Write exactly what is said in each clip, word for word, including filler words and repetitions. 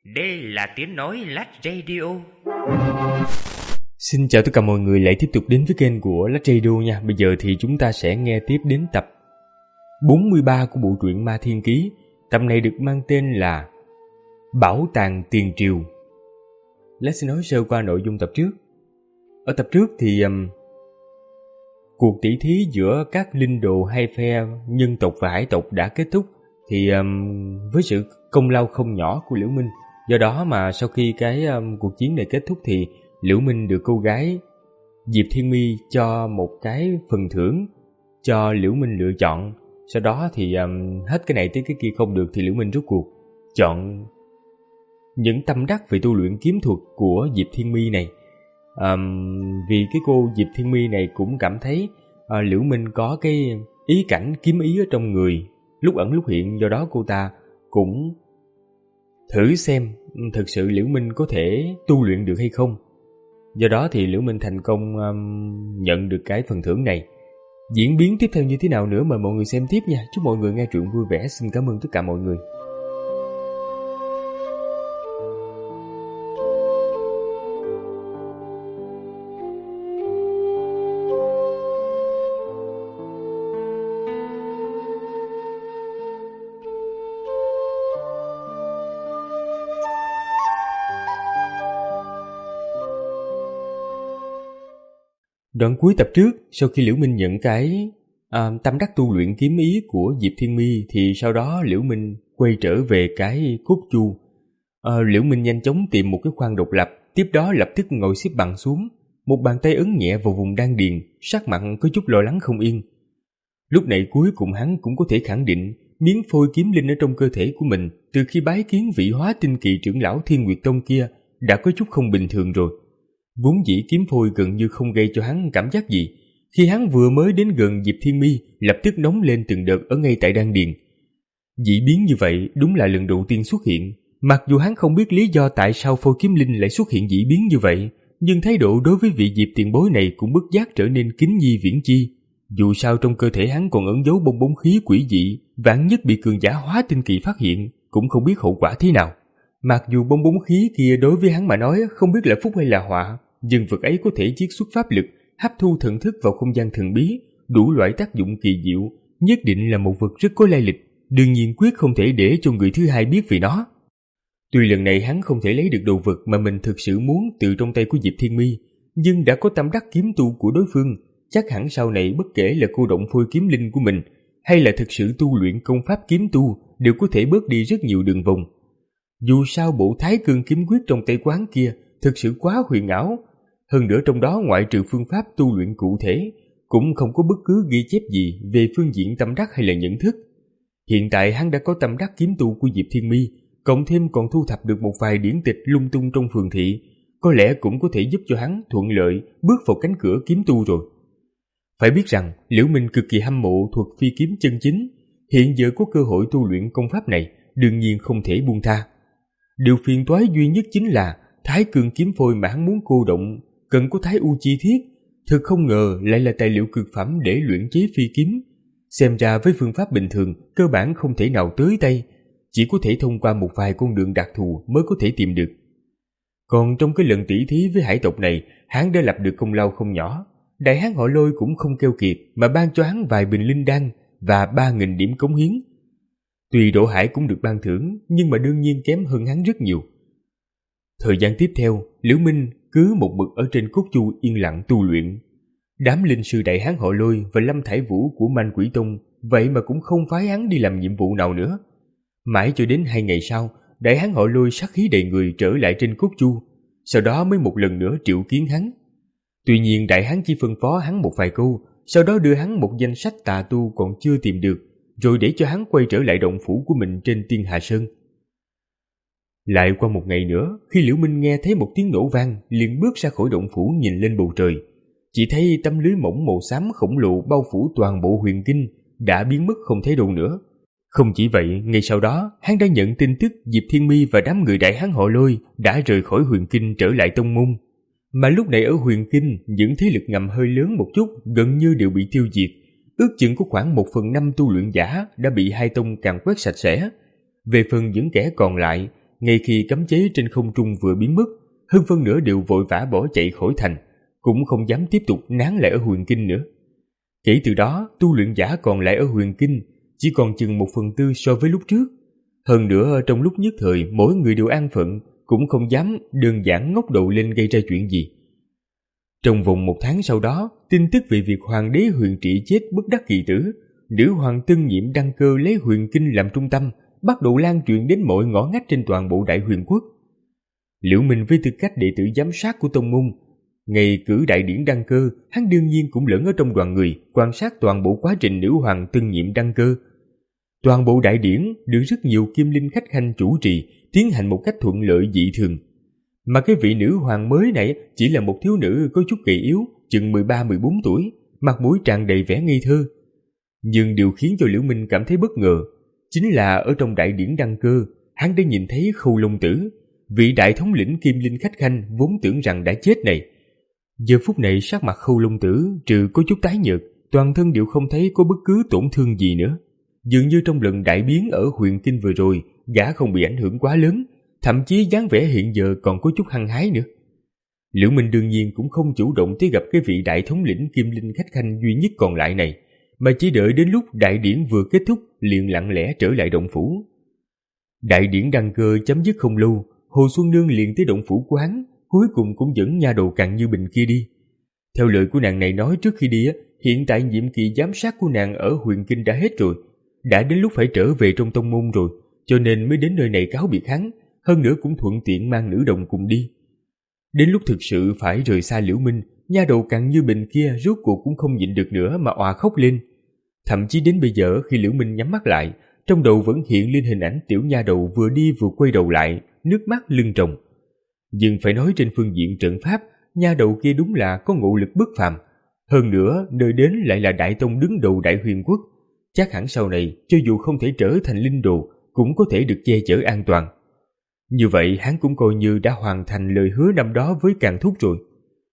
Đây là tiếng nói Lách Radio. Xin chào tất cả mọi người lại tiếp tục đến với kênh của Lách Radio nha. Bây giờ thì chúng ta sẽ nghe tiếp đến tập bốn mươi ba của bộ truyện Ma Thiên Ký. Tập này được mang tên là Bảo tàng Tiền Triều. Lách sẽ nói sơ qua nội dung tập trước. Ở tập trước thì um, cuộc tỷ thí giữa các linh đồ hai phe nhân tộc và hải tộc đã kết thúc. Thì um, với sự công lao không nhỏ của Liễu Minh, do đó mà sau khi cái um, cuộc chiến này kết thúc thì Liễu Minh được cô gái Diệp Thiên My cho một cái phần thưởng cho Liễu Minh lựa chọn. Sau đó thì um, hết cái này tới cái kia không được thì Liễu Minh rút cuộc chọn những tâm đắc về tu luyện kiếm thuật của Diệp Thiên My này. Um, vì cái cô Diệp Thiên My này cũng cảm thấy uh, Liễu Minh có cái ý cảnh kiếm ý ở trong người, lúc ẩn lúc hiện, do đó cô ta cũng thử xem thực sự Liễu Minh có thể tu luyện được hay không. Do đó thì Liễu Minh thành công um, nhận được cái phần thưởng này. Diễn biến tiếp theo như thế nào nữa mời mọi người xem tiếp nha. Chúc mọi người nghe truyện vui vẻ. Xin cảm ơn tất cả mọi người. Đoạn cuối tập trước, sau khi Liễu Minh nhận cái à, tâm đắc tu luyện kiếm ý của Diệp Thiên My thì sau đó Liễu Minh quay trở về cái cốt chu. À, Liễu Minh nhanh chóng tìm một cái khoang độc lập, tiếp đó lập tức ngồi xếp bằng xuống, một bàn tay ấn nhẹ vào vùng đan điền, sắc mặt có chút lo lắng không yên. Lúc này cuối cùng hắn cũng có thể khẳng định miếng phôi kiếm linh ở trong cơ thể của mình từ khi bái kiến vị hóa tinh kỳ trưởng lão Thiên Nguyệt Tông kia đã có chút không bình thường rồi. Vốn dĩ kiếm phôi gần như không gây cho hắn cảm giác gì, khi hắn vừa mới đến gần Diệp Thiên My lập tức nóng lên từng đợt ở ngay tại đan điền. Dị biến như vậy đúng là lần đầu tiên xuất hiện, mặc dù hắn không biết lý do tại sao phôi kiếm linh lại xuất hiện dị biến như vậy, nhưng thái độ đối với vị Diệp tiền bối này cũng bất giác trở nên kính nhi viễn chi. Dù sao trong cơ thể hắn còn ẩn giấu bong bóng khí quỷ dị, vạn nhất bị cường giả hóa tinh kỳ phát hiện cũng không biết hậu quả thế nào. Mặc dù bong bóng khí kia đối với hắn mà nói không biết là phúc hay là họa, nhân vật ấy có thể chiết xuất pháp lực, hấp thu thần thức vào không gian thần bí, đủ loại tác dụng kỳ diệu, nhất định là một vật rất có lai lịch, đương nhiên quyết không thể để cho người thứ hai biết về nó. Tuy lần này hắn không thể lấy được đồ vật mà mình thực sự muốn từ trong tay của Diệp Thiên My, nhưng đã có tâm đắc kiếm tu của đối phương, chắc hẳn sau này bất kể là cô động phôi kiếm linh của mình hay là thực sự tu luyện công pháp kiếm tu đều có thể bớt đi rất nhiều đường vòng. Dù sao bộ Thái Cương kiếm quyết trong tay quán kia thực sự quá huyền ảo, hơn nữa trong đó ngoại trừ phương pháp tu luyện cụ thể cũng không có bất cứ ghi chép gì về phương diện tâm đắc hay là nhận thức. Hiện tại hắn đã có tâm đắc kiếm tu của Diệp Thiên My, cộng thêm còn thu thập được một vài điển tịch lung tung trong phường thị, có lẽ cũng có thể giúp cho hắn thuận lợi bước vào cánh cửa kiếm tu rồi. Phải biết rằng Liễu Minh cực kỳ hâm mộ thuật phi kiếm chân chính, hiện giờ có cơ hội tu luyện công pháp này đương nhiên không thể buông tha. Điều phiền toái duy nhất chính là Thái Cương kiếm phôi mà hắn muốn cô động cần có Thái U chi thiết, thực không ngờ lại là tài liệu cực phẩm để luyện chế phi kiếm. Xem ra với phương pháp bình thường cơ bản không thể nào tới tay, chỉ có thể thông qua một vài con đường đặc thù mới có thể tìm được. Còn trong cái lần tỷ thí với hải tộc này, hắn đã lập được công lao không nhỏ. Đại hán họ Lôi cũng không keo kiệt mà ban cho hắn vài bình linh đan và ba nghìn điểm cống hiến. Tuy Đỗ Hải cũng được ban thưởng, nhưng mà đương nhiên kém hơn hắn rất nhiều. Thời gian tiếp theo, Liễu Minh cứ một mực ở trên cốt chu yên lặng tu luyện. Đám linh sư Đại hán họ Lôi và Lâm Thải Vũ của Man Quỷ Tông vậy mà cũng không phái hắn đi làm nhiệm vụ nào nữa. Mãi cho đến hai ngày sau, Đại hán họ Lôi sát khí đầy người trở lại trên cốt chu, sau đó mới một lần nữa triệu kiến hắn. Tuy nhiên Đại hán chỉ phân phó hắn một vài câu, sau đó đưa hắn một danh sách tà tu còn chưa tìm được, rồi để cho hắn quay trở lại động phủ của mình trên Tiên Hà Sơn. Lại qua một ngày nữa, khi Liễu Minh nghe thấy một tiếng nổ vang, liền bước ra khỏi động phủ nhìn lên bầu trời. Chỉ thấy tấm lưới mỏng màu xám khổng lồ bao phủ toàn bộ huyền kinh đã biến mất không thấy đâu nữa. Không chỉ vậy, ngay sau đó, hắn đã nhận tin tức Diệp Thiên My và đám người Đại hán họ Lôi đã rời khỏi huyền kinh trở lại tông môn. Mà lúc này ở huyền kinh, những thế lực ngầm hơi lớn một chút gần như đều bị tiêu diệt. Ước chừng có khoảng một phần năm tu luyện giả đã bị hai tông càn quét sạch sẽ. Về phần những kẻ còn lại, ngay khi cấm chế trên không trung vừa biến mất, hơn phân nửa đều vội vã bỏ chạy khỏi thành, cũng không dám tiếp tục nán lại ở Huyền Kinh nữa. Kể từ đó, tu luyện giả còn lại ở Huyền Kinh chỉ còn chừng một phần tư so với lúc trước. Hơn nữa, trong lúc nhất thời mỗi người đều an phận, cũng không dám đơn giản ngóc đầu lên gây ra chuyện gì. Trong vòng một tháng sau đó, tin tức về việc hoàng đế Huyền Trị chết bất đắc kỳ tử, nữ hoàng Tân Nhiệm đăng cơ lấy Huyền Kinh làm trung tâm, bắt đầu lan truyền đến mọi ngõ ngách trên toàn bộ Đại Huyền Quốc. Liễu Minh với tư cách đệ tử giám sát của tông môn, ngày cử đại điển đăng cơ, hắn đương nhiên cũng lẫn ở trong đoàn người quan sát toàn bộ quá trình nữ hoàng Tân Nhiệm đăng cơ. Toàn bộ đại điển được rất nhiều kim linh khách khanh chủ trì, tiến hành một cách thuận lợi dị thường. Mà cái vị nữ hoàng mới này chỉ là một thiếu nữ có chút gầy yếu, chừng mười ba mười bốn tuổi, mặt mũi tràn đầy vẻ ngây thơ. Nhưng điều khiến cho Liễu Minh cảm thấy bất ngờ chính là ở trong đại điển đăng cơ, hắn đã nhìn thấy Khâu Long Tử, vị đại thống lĩnh kim linh khách khanh vốn tưởng rằng đã chết này. Giờ phút này sắc mặt Khâu Long Tử trừ có chút tái nhợt, toàn thân đều không thấy có bất cứ tổn thương gì nữa. Dường như trong lần đại biến ở Huyền Kinh vừa rồi, gã không bị ảnh hưởng quá lớn, thậm chí dáng vẻ hiện giờ còn có chút hăng hái nữa. Liễu Minh đương nhiên cũng không chủ động tới gặp cái vị đại thống lĩnh kim linh khách khanh duy nhất còn lại này, mà chỉ đợi đến lúc đại điển vừa kết thúc liền lặng lẽ trở lại động phủ. Đại điển đăng cơ chấm dứt không lâu, Hồ Xuân Nương liền tới động phủ của hắn, cuối cùng cũng dẫn nha đầu Càn Như Bình kia đi. Theo lời của nàng này nói trước khi đi, hiện tại nhiệm kỳ giám sát của nàng ở Huyền Kinh đã hết rồi, đã đến lúc phải trở về trong tông môn rồi, cho nên mới đến nơi này cáo biệt hắn, hơn nữa cũng thuận tiện mang nữ đồng cùng đi. Đến lúc thực sự phải rời xa Liễu Minh, nha đầu Càn Như Bình kia rốt cuộc cũng không nhịn được nữa mà òa khóc lên. Thậm chí đến bây giờ khi Liễu Minh nhắm mắt lại, trong đầu vẫn hiện lên hình ảnh tiểu nha đầu vừa đi vừa quay đầu lại, nước mắt lưng tròng. Nhưng phải nói trên phương diện trận pháp, nha đầu kia đúng là có ngộ lực bất phàm. Hơn nữa, nơi đến lại là đại tông đứng đầu Đại Huyền Quốc, chắc hẳn sau này cho dù không thể trở thành linh đồ cũng có thể được che chở an toàn. Như vậy hắn cũng coi như đã hoàn thành lời hứa năm đó với Càn Thúc rồi.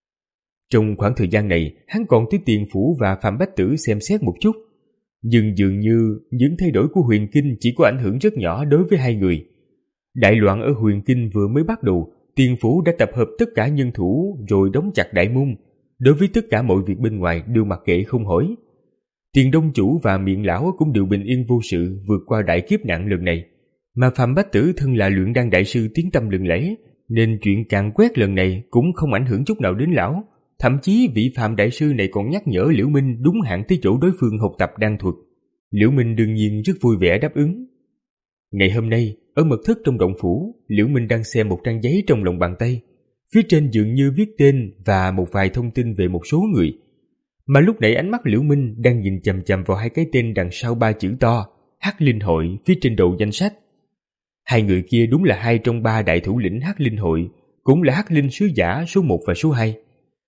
Trong khoảng thời gian này, hắn còn tới Tiền Phủ và Phạm Bách Tử xem xét một chút. Nhưng dường như những thay đổi của Huyền Kinh chỉ có ảnh hưởng rất nhỏ đối với hai người. Đại loạn ở Huyền Kinh vừa mới bắt đầu, Tiền Phủ đã tập hợp tất cả nhân thủ rồi đóng chặt đại môn. Đối với tất cả mọi việc bên ngoài đều mặc kệ không hỏi. Tiền Đông Chủ và Miệng Lão cũng đều bình yên vô sự vượt qua đại kiếp nạn lần này. Mà Phạm Bách Tử thân là luyện đan đại sư tiếng tăm lừng lẫy, nên chuyện càn quét lần này cũng không ảnh hưởng chút nào đến lão. Thậm chí vị Phạm đại sư này còn nhắc nhở Liễu Minh đúng hạn tới chỗ đối phương học tập đan thuật. Liễu Minh đương nhiên rất vui vẻ đáp ứng. Ngày hôm nay, ở mật thất trong động phủ, Liễu Minh đang xem một trang giấy trong lòng bàn tay. Phía trên dường như viết tên và một vài thông tin về một số người. Mà lúc nãy ánh mắt Liễu Minh đang nhìn chằm chằm vào hai cái tên đằng sau ba chữ to Hắc Linh Hội phía trên đầu danh sách. Hai người kia đúng là hai trong ba đại thủ lĩnh Hắc Linh Hội, cũng là Hắc Linh Sứ Giả số một và số hai.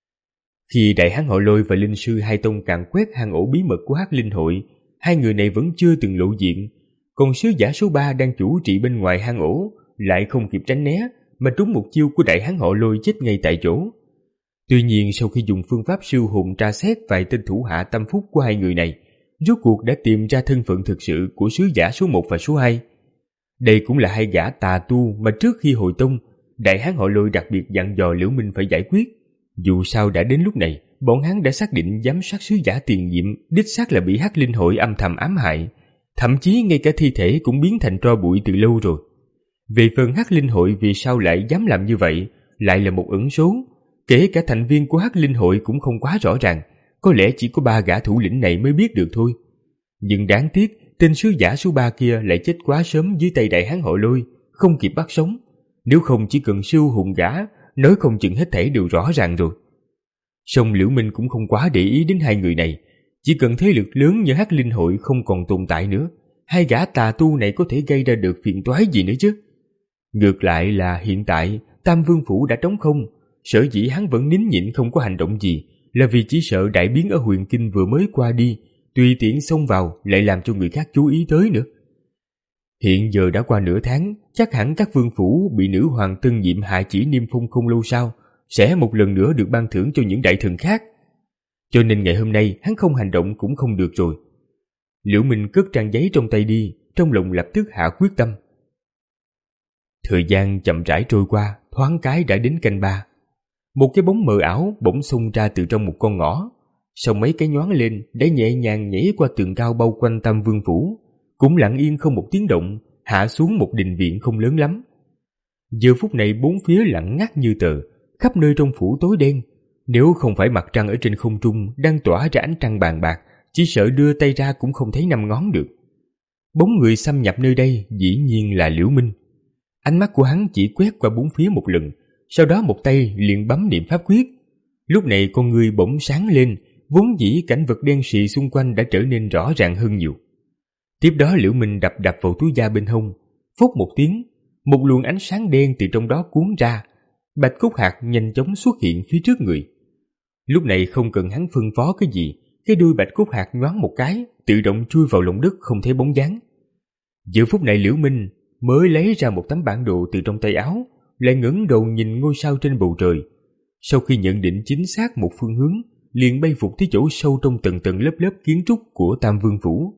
Khi Đại Hán Họ Lôi và Linh Sư hai tông càn quét hang ổ bí mật của Hắc Linh Hội, hai người này vẫn chưa từng lộ diện, còn Sứ Giả số ba đang chủ trị bên ngoài hang ổ lại không kịp tránh né mà trúng một chiêu của Đại Hán Họ Lôi chết ngay tại chỗ. Tuy nhiên sau khi dùng phương pháp siêu hồn tra xét vài tên thủ hạ tâm phúc của hai người này, rốt cuộc đã tìm ra thân phận thực sự của Sứ Giả số một và số hai. Đây cũng là hai gã tà tu mà trước khi hồi tông, Đại Hán Họ Lôi đặc biệt dặn dò Liễu Minh phải giải quyết. Dù sao đã đến lúc này, bọn hắn đã xác định giám sát Sứ Giả tiền nhiệm đích xác là bị Hắc Linh Hội âm thầm ám hại, thậm chí ngay cả thi thể cũng biến thành tro bụi từ lâu rồi. Về phần Hắc Linh Hội vì sao lại dám làm như vậy, lại là một ẩn số. Kể cả thành viên của Hắc Linh Hội cũng không quá rõ ràng, có lẽ chỉ có ba gã thủ lĩnh này mới biết được thôi. Nhưng đáng tiếc, tên Sứ Giả số ba kia lại chết quá sớm dưới tay Đại Hán Họ Lôi, không kịp bắt sống. Nếu không chỉ cần siêu hồn gã, nói không chừng hết thảy đều rõ ràng rồi. Song Liễu Minh cũng không quá để ý đến hai người này, chỉ cần thế lực lớn như Hắc Linh Hội không còn tồn tại nữa, hai gã tà tu này có thể gây ra được phiền toái gì nữa chứ. Ngược lại là hiện tại Tam Vương Phủ đã trống không, sở dĩ hắn vẫn nín nhịn không có hành động gì là vì chỉ sợ đại biến ở Huyền Kinh vừa mới qua đi, tùy tiện xông vào lại làm cho người khác chú ý tới nữa. Hiện giờ đã qua nửa tháng, chắc hẳn các vương phủ bị nữ hoàng Tân Nhiệm hạ chỉ niêm phong không lâu sau sẽ một lần nữa được ban thưởng cho những đại thần khác. Cho nên ngày hôm nay hắn không hành động cũng không được rồi. Liễu Minh cất trang giấy trong tay đi, trong lòng lập tức hạ quyết tâm. Thời gian chậm rãi trôi qua, thoáng cái đã đến canh ba. Một cái bóng mờ ảo bỗng xông ra từ trong một con ngõ, sau mấy cái nhoáng lên đã nhẹ nhàng nhảy qua tường cao bao quanh Tam Vương phủ, cũng lặng yên không một tiếng động, hạ xuống một đình viện không lớn lắm. Giờ phút này bốn phía lặng ngắt như tờ, khắp nơi trong phủ tối đen. Nếu không phải mặt trăng ở trên không trung đang tỏa ra ánh trăng bàn bạc, chỉ sợ đưa tay ra cũng không thấy năm ngón được. Bóng người xâm nhập nơi đây dĩ nhiên là Liễu Minh. Ánh mắt của hắn chỉ quét qua bốn phía một lần, sau đó một tay liền bấm niệm pháp quyết. Lúc này con người bỗng sáng lên, vốn dĩ cảnh vật đen sì xung quanh đã trở nên rõ ràng hơn nhiều. Tiếp đó Liễu Minh đập đập vào túi da bên hông, phốc một tiếng, một luồng ánh sáng đen từ trong đó cuốn ra. Bạch cốt hạt nhanh chóng xuất hiện phía trước người. Lúc này không cần hắn phân phó cái gì, cái đuôi bạch cốt hạt nhoáng một cái, tự động chui vào lòng đất không thấy bóng dáng. Giờ phút này Liễu Minh mới lấy ra một tấm bản đồ từ trong tay áo, lại ngẩng đầu nhìn ngôi sao trên bầu trời. Sau khi nhận định chính xác một phương hướng, liền bay vụt tới chỗ sâu trong tầng tầng lớp lớp kiến trúc của Tam Vương phủ.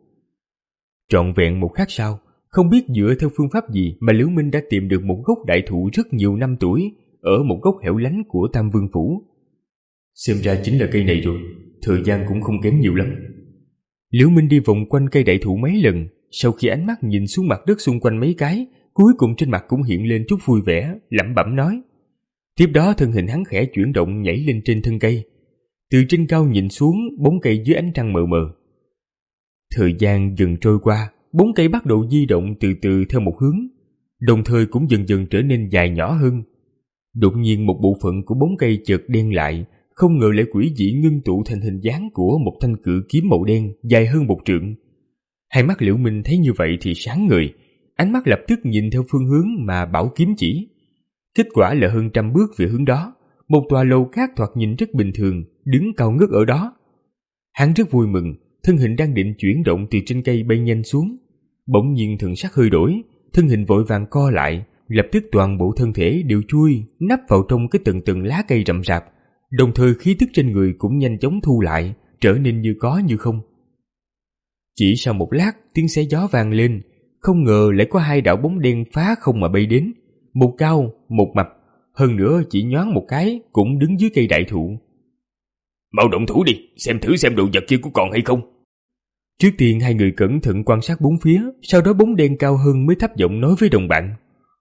Trọn vẹn một khắc sau, không biết dựa theo phương pháp gì mà Liễu Minh đã tìm được một gốc đại thụ rất nhiều năm tuổi ở một góc hẻo lánh của Tam Vương phủ. Xem ra chính là cây này rồi, thời gian cũng không kém nhiều lắm. Liễu Minh đi vòng quanh cây đại thụ mấy lần, sau khi ánh mắt nhìn xuống mặt đất xung quanh mấy cái, cuối cùng trên mặt cũng hiện lên chút vui vẻ, lẩm bẩm nói. Tiếp đó thân hình hắn khẽ chuyển động nhảy lên trên thân cây. Từ trên cao nhìn xuống, bóng cây dưới ánh trăng mờ mờ. Thời gian dần trôi qua, bóng cây bắt đầu di động từ từ theo một hướng, đồng thời cũng dần dần trở nên dài nhỏ hơn. Đột nhiên một bộ phận của bóng cây chợt đen lại, không ngờ lại quỷ dị ngưng tụ thành hình dáng của một thanh cự kiếm màu đen dài hơn một trượng. Hai mắt Liễu Minh thấy như vậy thì sáng ngời, ánh mắt lập tức nhìn theo phương hướng mà bảo kiếm chỉ. Kết quả là hơn trăm bước về hướng đó, một tòa lầu khác thoạt nhìn rất bình thường đứng cao ngất ở đó. Hắn rất vui mừng, thân hình đang định chuyển động từ trên cây bay nhanh xuống, bỗng nhiên thần sắc hơi đổi, thân hình vội vàng co lại, lập tức toàn bộ thân thể đều chui nắp vào trong cái tầng tầng lá cây rậm rạp, đồng thời khí tức trên người cũng nhanh chóng thu lại, trở nên như có như không. Chỉ sau một lát, tiếng xé gió vang lên, không ngờ lại có hai đạo bóng đen phá không mà bay đến, một cao, một mập, hơn nữa chỉ nhoáng một cái cũng đứng dưới cây đại thụ. Mau động thủ đi, xem thử xem đồ vật kia có còn hay không. Trước tiên hai người cẩn thận quan sát bốn phía, sau đó bóng đen cao hơn mới thấp giọng nói với đồng bạn.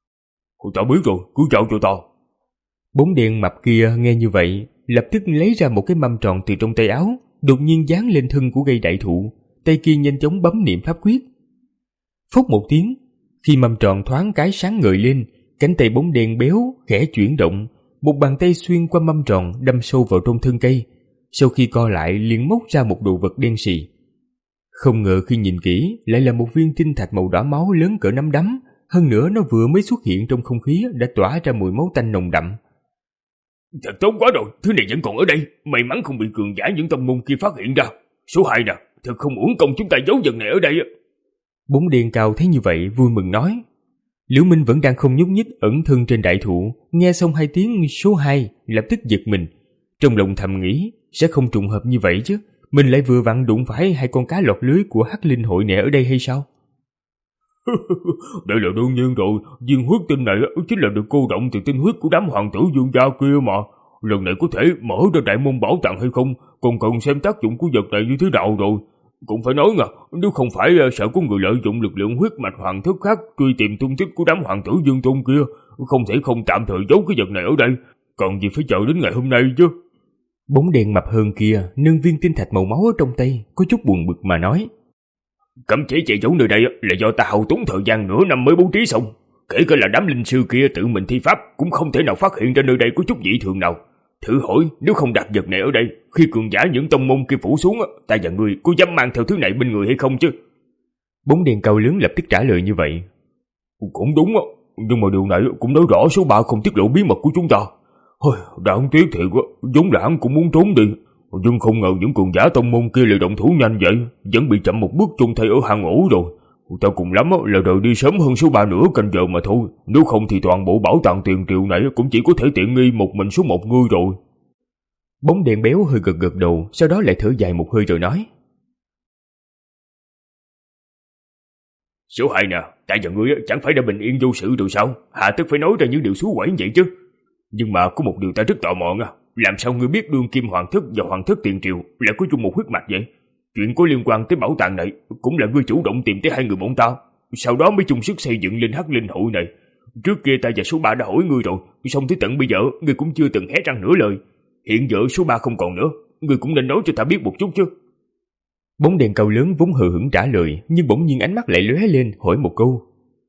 Ta biết rồi, cứ chào cho ta. Bóng đen mập kia nghe như vậy, lập tức lấy ra một cái mâm tròn từ trong tay áo, đột nhiên dán lên thân của cây đại thụ, tay kia nhanh chóng bấm niệm pháp quyết. Phốc một tiếng, khi mâm tròn thoáng cái sáng ngời lên, cánh tay bóng đen béo khẽ chuyển động, một bàn tay xuyên qua mâm tròn đâm sâu vào trong thân cây, sau khi co lại liền móc ra một đồ vật đen sì. Không ngờ khi nhìn kỹ lại là một viên tinh thạch màu đỏ máu lớn cỡ nắm đấm, hơn nữa nó vừa mới xuất hiện trong không khí đã tỏa ra mùi máu tanh nồng đậm. Thật tốt quá rồi, thứ này vẫn còn ở đây, may mắn không bị cường giả những tông môn kia phát hiện ra. Số hai nè, thật không uổng công chúng ta giấu vật này ở đây. Bóng đen cao thấy như vậy vui mừng nói. Liễu Minh vẫn đang không nhúc nhích ẩn thân trên đại thụ, nghe xong hai tiếng số hai lập tức giật mình, trong lòng thầm nghĩ sẽ không trùng hợp như vậy chứ, mình lại vừa vặn đụng phải hai con cá lọt lưới của Hắc Linh hội nè ở đây hay sao? Đây là đương nhiên rồi, viên huyết tinh này chính là được cô động từ tinh huyết của đám hoàng tử Dương gia kia mà. Lần này có thể mở ra đại môn bảo tàng hay không, còn cần xem tác dụng của vật này như thế nào rồi. Cũng phải nói nha, nếu không phải sợ có người lợi dụng lực lượng huyết mạch hoàng thất khác truy tìm tung tích của đám hoàng tử Dương tôn kia, không thể không tạm thời giấu cái vật này ở đây, còn gì phải chờ đến ngày hôm nay chứ. Bóng đen mập hơn kia nâng viên tinh thạch màu máu ở trong tay, có chút buồn bực mà nói. Cấm chế che giấu nơi đây là do ta hao tốn thời gian nửa năm mới bố trí xong, kể cả là đám linh sư kia tự mình thi pháp cũng không thể nào phát hiện ra nơi đây có chút dị thường nào. Thử hỏi nếu không đặt vật này ở đây, khi cường giả những tông môn kia phủ xuống, ta và ngươi có dám mang theo thứ này bên người hay không chứ? Bóng đen cao lớn lập tức trả lời như vậy. Cũng đúng, nhưng mà điều này cũng nói rõ số ba không tiết lộ bí mật của chúng ta. Hơi, đáng tiếc thiệt, giống là hắn cũng muốn trốn đi, nhưng không ngờ những cường giả tông môn kia lại động thủ nhanh vậy, vẫn bị chậm một bước chôn thay ở hang ổ rồi. Ta cùng lắm là đợi đi sớm hơn số ba nửa canh giờ mà thôi, nếu không thì toàn bộ bảo tàng tiền triệu này cũng chỉ có thể tiện nghi một mình số một ngươi rồi. Bóng đèn béo hơi gật gật đầu, sau đó lại thở dài một hơi rồi nói. Số hai nè, tại và ngươi chẳng phải đã bình yên vô sự rồi sao? Hà tất phải nói ra những điều xú quẩy vậy chứ. Nhưng mà có một điều ta rất tò mò nha. Làm sao ngươi biết đương kim hoàng thất và hoàng thất tiền triều lại có chung một huyết mạch vậy? Chuyện có liên quan tới bảo tàng này cũng là ngươi chủ động tìm tới hai người bọn ta, sau đó mới chung sức xây dựng linh hắc linh hội này. Trước kia ta và số ba đã hỏi ngươi rồi, xong tới tận bây giờ ngươi cũng chưa từng hé răng nửa lời. Hiện giờ số ba không còn nữa, ngươi cũng nên nói cho ta biết một chút chứ. Bóng đèn cao lớn vốn hờ hững trả lời, nhưng bỗng nhiên ánh mắt lại lóe lên hỏi một câu.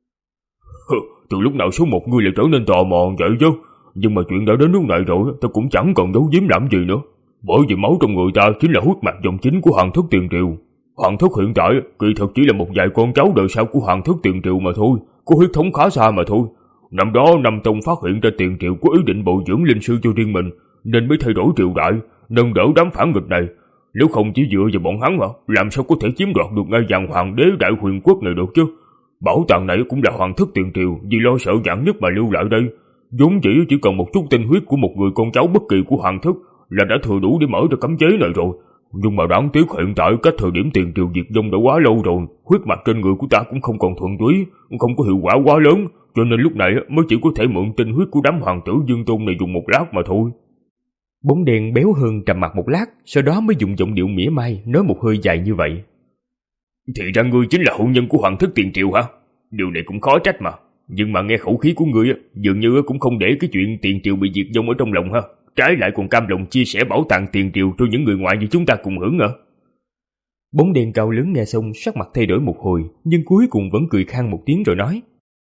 Từ lúc nào số một ngươi lại trở nên tò mò vậy chứ? Nhưng mà chuyện đã đến nước này rồi, ta cũng chẳng còn giấu giếm làm gì nữa. Bởi vì máu trong người ta chính là huyết mạch dòng chính của hoàng thất tiền triều. Hoàng thất hiện tại kỳ thực chỉ là một vài con cháu đời sau của hoàng thất tiền triều mà thôi, có huyết thống khá xa mà thôi. Năm đó Nam Tông phát hiện ra tiền triều có ý định bồi dưỡng linh sư cho riêng mình, nên mới thay đổi triều đại, nâng đỡ đám phản nghịch này. Nếu không chỉ dựa vào bọn hắn mà làm sao có thể chiếm đoạt được ngai vàng hoàng đế đại huyền quốc này được chứ? Bảo tàng này cũng là hoàng thất tiền triều vì lo sợ vạn nhất mà lưu lại đây. Vốn dĩ chỉ cần một chút tinh huyết của một người con cháu bất kỳ của hoàng thất là đã thừa đủ để mở ra cấm chế này rồi. Nhưng mà đáng tiếc hiện tại cách thời điểm tiền triều diệt vong đã quá lâu rồi, huyết mạch trên người của ta cũng không còn thuần túy, không có hiệu quả quá lớn, cho nên lúc này mới chỉ có thể mượn tinh huyết của đám hoàng tử Dương Tôn này dùng một lát mà thôi. Bóng đèn béo hơn trầm mặt một lát, sau đó mới dùng giọng điệu mỉa mai nói một hơi dài như vậy. Thì ra ngươi chính là hậu nhân của hoàng thất tiền triều hả? Điều này cũng khó trách mà. Nhưng mà nghe khẩu khí của ngươi dường như cũng không để cái chuyện tiền triều bị diệt vong ở trong lòng ha. Trái lại còn cam lòng chia sẻ bảo tàng tiền triều cho những người ngoài như chúng ta cùng hưởng hả? Bóng đèn cao lớn nghe xong sắc mặt thay đổi một hồi, nhưng cuối cùng vẫn cười khan một tiếng rồi nói.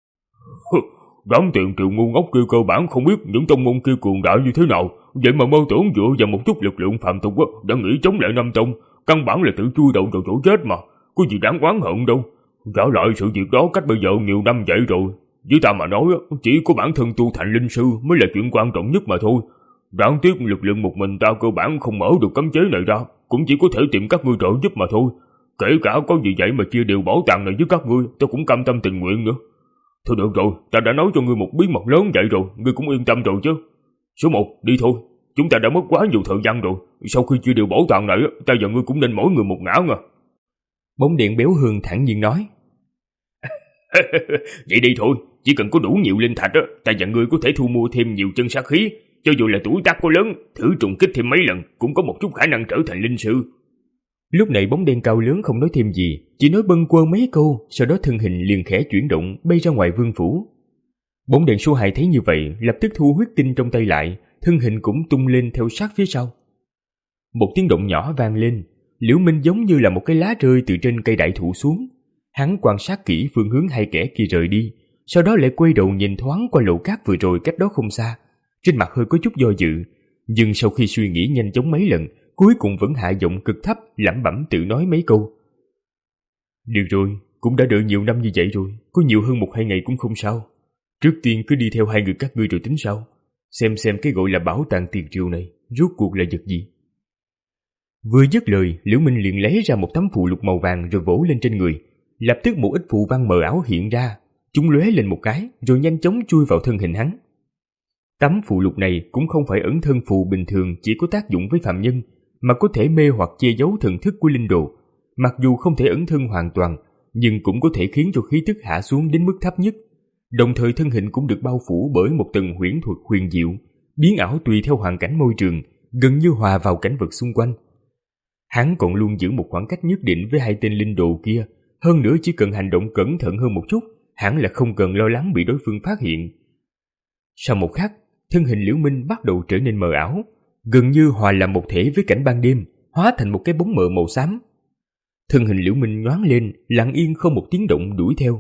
Đám tiền triều ngu ngốc kia cơ bản không biết những tông môn kia cường đại như thế nào, vậy mà mơ tưởng dựa vào một chút lực lượng phạm tục đã nghĩ chống lại Nam Tông, căn bản là tự chui đầu vào chỗ chết mà, có gì đáng oán hận đâu. Trả lại sự việc đó cách bây giờ nhiều năm vậy rồi, với ta mà nói chỉ có bản thân tu thành linh sư mới là chuyện quan trọng nhất mà thôi. Đáng tiếc lực lượng một mình ta cơ bản không mở được cấm chế này ra, cũng chỉ có thể tìm các ngươi trợ giúp mà thôi. Kể cả có gì vậy mà chia đều bảo tàng này với các ngươi, ta cũng cam tâm tình nguyện nữa. Thôi được rồi, ta đã nói cho ngươi một bí mật lớn vậy rồi, ngươi cũng yên tâm rồi chứ. Số một, đi thôi, chúng ta đã mất quá nhiều thời gian rồi. Sau khi chia đều bảo tàng này, ta và ngươi cũng nên mỗi người một ngã nha. Bóng điện béo hương thản nhiên nói. Vậy đi thôi, chỉ cần có đủ nhiều linh thạch, ta và ngươi có thể thu mua thêm nhiều chân sát khí. Cho dù là tuổi tác có lớn, thử trùng kích thêm mấy lần cũng có một chút khả năng trở thành linh sư. Lúc này bóng đen cao lớn không nói thêm gì, chỉ nói bâng quơ mấy câu, sau đó thân hình liền khẽ chuyển động bay ra ngoài vương phủ. Bóng đèn số hai thấy như vậy, lập tức thu huyết tinh trong tay lại, thân hình cũng tung lên theo sát phía sau. Một tiếng động nhỏ vang lên, Liễu Minh giống như là một cái lá rơi từ trên cây đại thụ xuống. Hắn quan sát kỹ phương hướng hai kẻ kia rời đi, sau đó lại quay đầu nhìn thoáng qua lầu cát vừa rồi cách đó không xa, trên mặt hơi có chút do dự, nhưng sau khi suy nghĩ nhanh chóng mấy lần, cuối cùng vẫn hạ giọng cực thấp lẩm bẩm tự nói mấy câu. Được rồi, cũng đã đợi nhiều năm như vậy rồi, có nhiều hơn một hai ngày cũng không sao. Trước tiên cứ đi theo hai người các ngươi rồi tính sau, xem xem cái gọi là bảo tàng tiền triều này rốt cuộc là vật gì. Vừa dứt lời, Liễu Minh liền lấy ra một tấm phù lục màu vàng rồi vỗ lên trên người, lập tức một ít phù văn mờ ảo hiện ra, chúng lóe lên một cái rồi nhanh chóng chui vào thân hình hắn. Tấm phù lục này cũng không phải ẩn thân phù bình thường chỉ có tác dụng với phạm nhân, mà có thể mê hoặc che giấu thần thức của linh đồ. Mặc dù không thể ẩn thân hoàn toàn, nhưng cũng có thể khiến cho khí tức hạ xuống đến mức thấp nhất. Đồng thời thân hình cũng được bao phủ bởi một tầng huyễn thuật huyền diệu, biến ảo tùy theo hoàn cảnh môi trường, gần như hòa vào cảnh vật xung quanh. Hắn còn luôn giữ một khoảng cách nhất định với hai tên linh đồ kia, hơn nữa chỉ cần hành động cẩn thận hơn một chút, hẳn là không cần lo lắng bị đối phương phát hiện. Sau một khắc, thân hình Liễu Minh bắt đầu trở nên mờ ảo, gần như hòa làm một thể với cảnh ban đêm, hóa thành một cái bóng mờ màu xám. Thân hình Liễu Minh nhoáng lên, lặng yên không một tiếng động đuổi theo.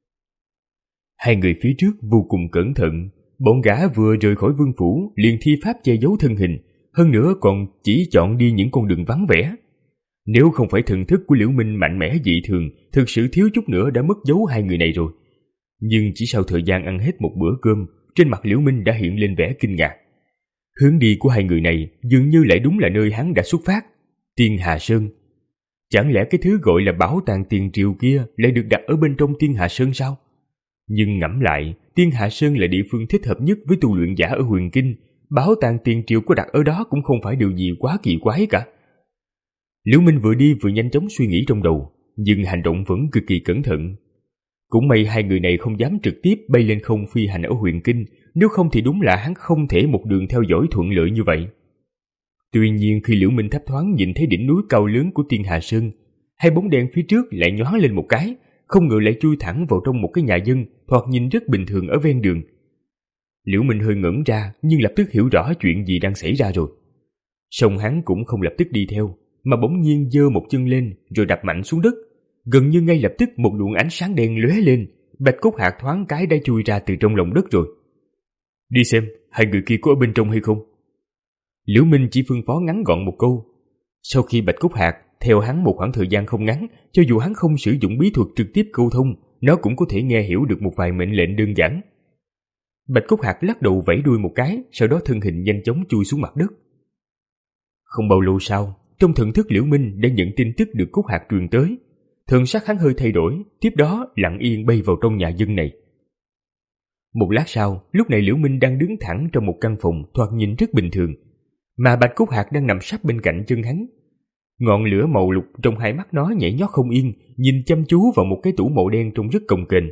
Hai người phía trước vô cùng cẩn thận, bọn gã vừa rời khỏi vương phủ liền thi pháp che giấu thân hình, hơn nữa còn chỉ chọn đi những con đường vắng vẻ. Nếu không phải thần thức của Liễu Minh mạnh mẽ dị thường, thực sự thiếu chút nữa đã mất dấu hai người này rồi. Nhưng chỉ sau thời gian ăn hết một bữa cơm, trên mặt Liễu Minh đã hiện lên vẻ kinh ngạc. Hướng đi của hai người này dường như lại đúng là nơi hắn đã xuất phát, Tiên Hà Sơn. Chẳng lẽ cái thứ gọi là bảo tàng tiền triều kia lại được đặt ở bên trong Tiên Hà Sơn sao? Nhưng ngẫm lại, Tiên Hà Sơn là địa phương thích hợp nhất với tu luyện giả ở Huyền Kinh, bảo tàng tiền triều có đặt ở đó cũng không phải điều gì quá kỳ quái cả. Liễu Minh vừa đi vừa nhanh chóng suy nghĩ trong đầu, nhưng hành động vẫn cực kỳ cẩn thận. Cũng may hai người này không dám trực tiếp bay lên không phi hành ở Huyền Kinh, nếu không thì đúng là hắn không thể một đường theo dõi thuận lợi như vậy. Tuy nhiên khi Liễu Minh thấp thoáng nhìn thấy đỉnh núi cao lớn của Tiên Hà Sơn, hai bóng đen phía trước lại nhoáng lên một cái, không ngờ lại chui thẳng vào trong một cái nhà dân thoạt nhìn rất bình thường ở ven đường. Liễu Minh hơi ngẩn ra nhưng lập tức hiểu rõ chuyện gì đang xảy ra rồi. Song hắn cũng không lập tức đi theo, mà bỗng nhiên giơ một chân lên rồi đạp mạnh xuống đất. Gần như ngay lập tức một luồng ánh sáng đen lóe lên, Bạch Cốt Hạc thoáng cái đã chui ra từ trong lòng đất rồi. Đi xem hai người kia có ở bên trong hay không. Liễu Minh chỉ phân phó ngắn gọn một câu. Sau khi Bạch Cốt Hạc theo hắn một khoảng thời gian không ngắn, cho dù hắn không sử dụng bí thuật trực tiếp câu thông, nó cũng có thể nghe hiểu được một vài mệnh lệnh đơn giản. Bạch Cốt Hạc lắc đầu vẫy đuôi một cái, sau đó thân hình nhanh chóng chui xuống mặt đất. Không bao lâu sau, trong thần thức Liễu Minh đã nhận tin tức được Cốt Hạc truyền tới. Thần sắc hắn hơi thay đổi, tiếp đó lặng yên bay vào trong nhà dân này. Một lát sau, lúc này Liễu Minh đang đứng thẳng trong một căn phòng thoạt nhìn rất bình thường, mà Bạch Cốt Hạc đang nằm sát bên cạnh chân hắn. Ngọn lửa màu lục trong hai mắt nó nhảy nhót không yên, nhìn chăm chú vào một cái tủ màu đen trông rất cồng kềnh.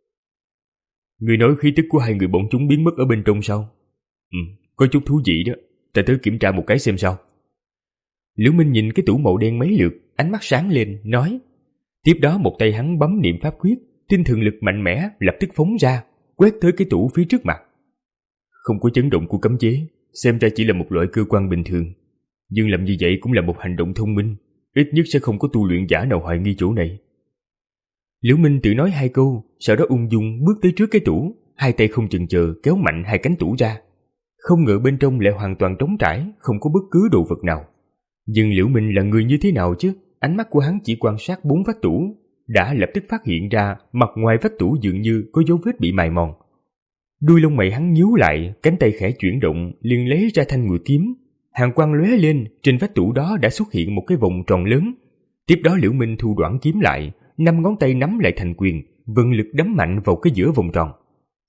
Người nói khí tức của hai người bọn chúng biến mất ở bên trong sao? Ừ, có chút thú vị đó, ta tới kiểm tra một cái xem sao. Liễu Minh nhìn cái tủ màu đen mấy lượt, ánh mắt sáng lên, nói. Tiếp đó một tay hắn bấm niệm pháp quyết, tinh thần lực mạnh mẽ lập tức phóng ra, quét tới cái tủ phía trước mặt. Không có chấn động của cấm chế, xem ra chỉ là một loại cơ quan bình thường. Nhưng làm như vậy cũng là một hành động thông minh, ít nhất sẽ không có tu luyện giả nào hoài nghi chỗ này. Liễu Minh tự nói hai câu, sau đó ung dung bước tới trước cái tủ, hai tay không chần chờ kéo mạnh hai cánh tủ ra. Không ngờ bên trong lại hoàn toàn trống trải, không có bất cứ đồ vật nào. Nhưng Liễu Minh là người như thế nào chứ? Ánh mắt của hắn chỉ quan sát bốn vách tủ, đã lập tức phát hiện ra mặt ngoài vách tủ dường như có dấu vết bị mài mòn. Đuôi lông mày hắn nhíu lại, cánh tay khẽ chuyển động, liền lấy ra thanh ngùi kiếm. Hàn quang lóe lên, trên vách tủ đó đã xuất hiện một cái vòng tròn lớn. Tiếp đó Liễu Minh thu đoạn kiếm lại, năm ngón tay nắm lại thành quyền, vận lực đấm mạnh vào cái giữa vòng tròn.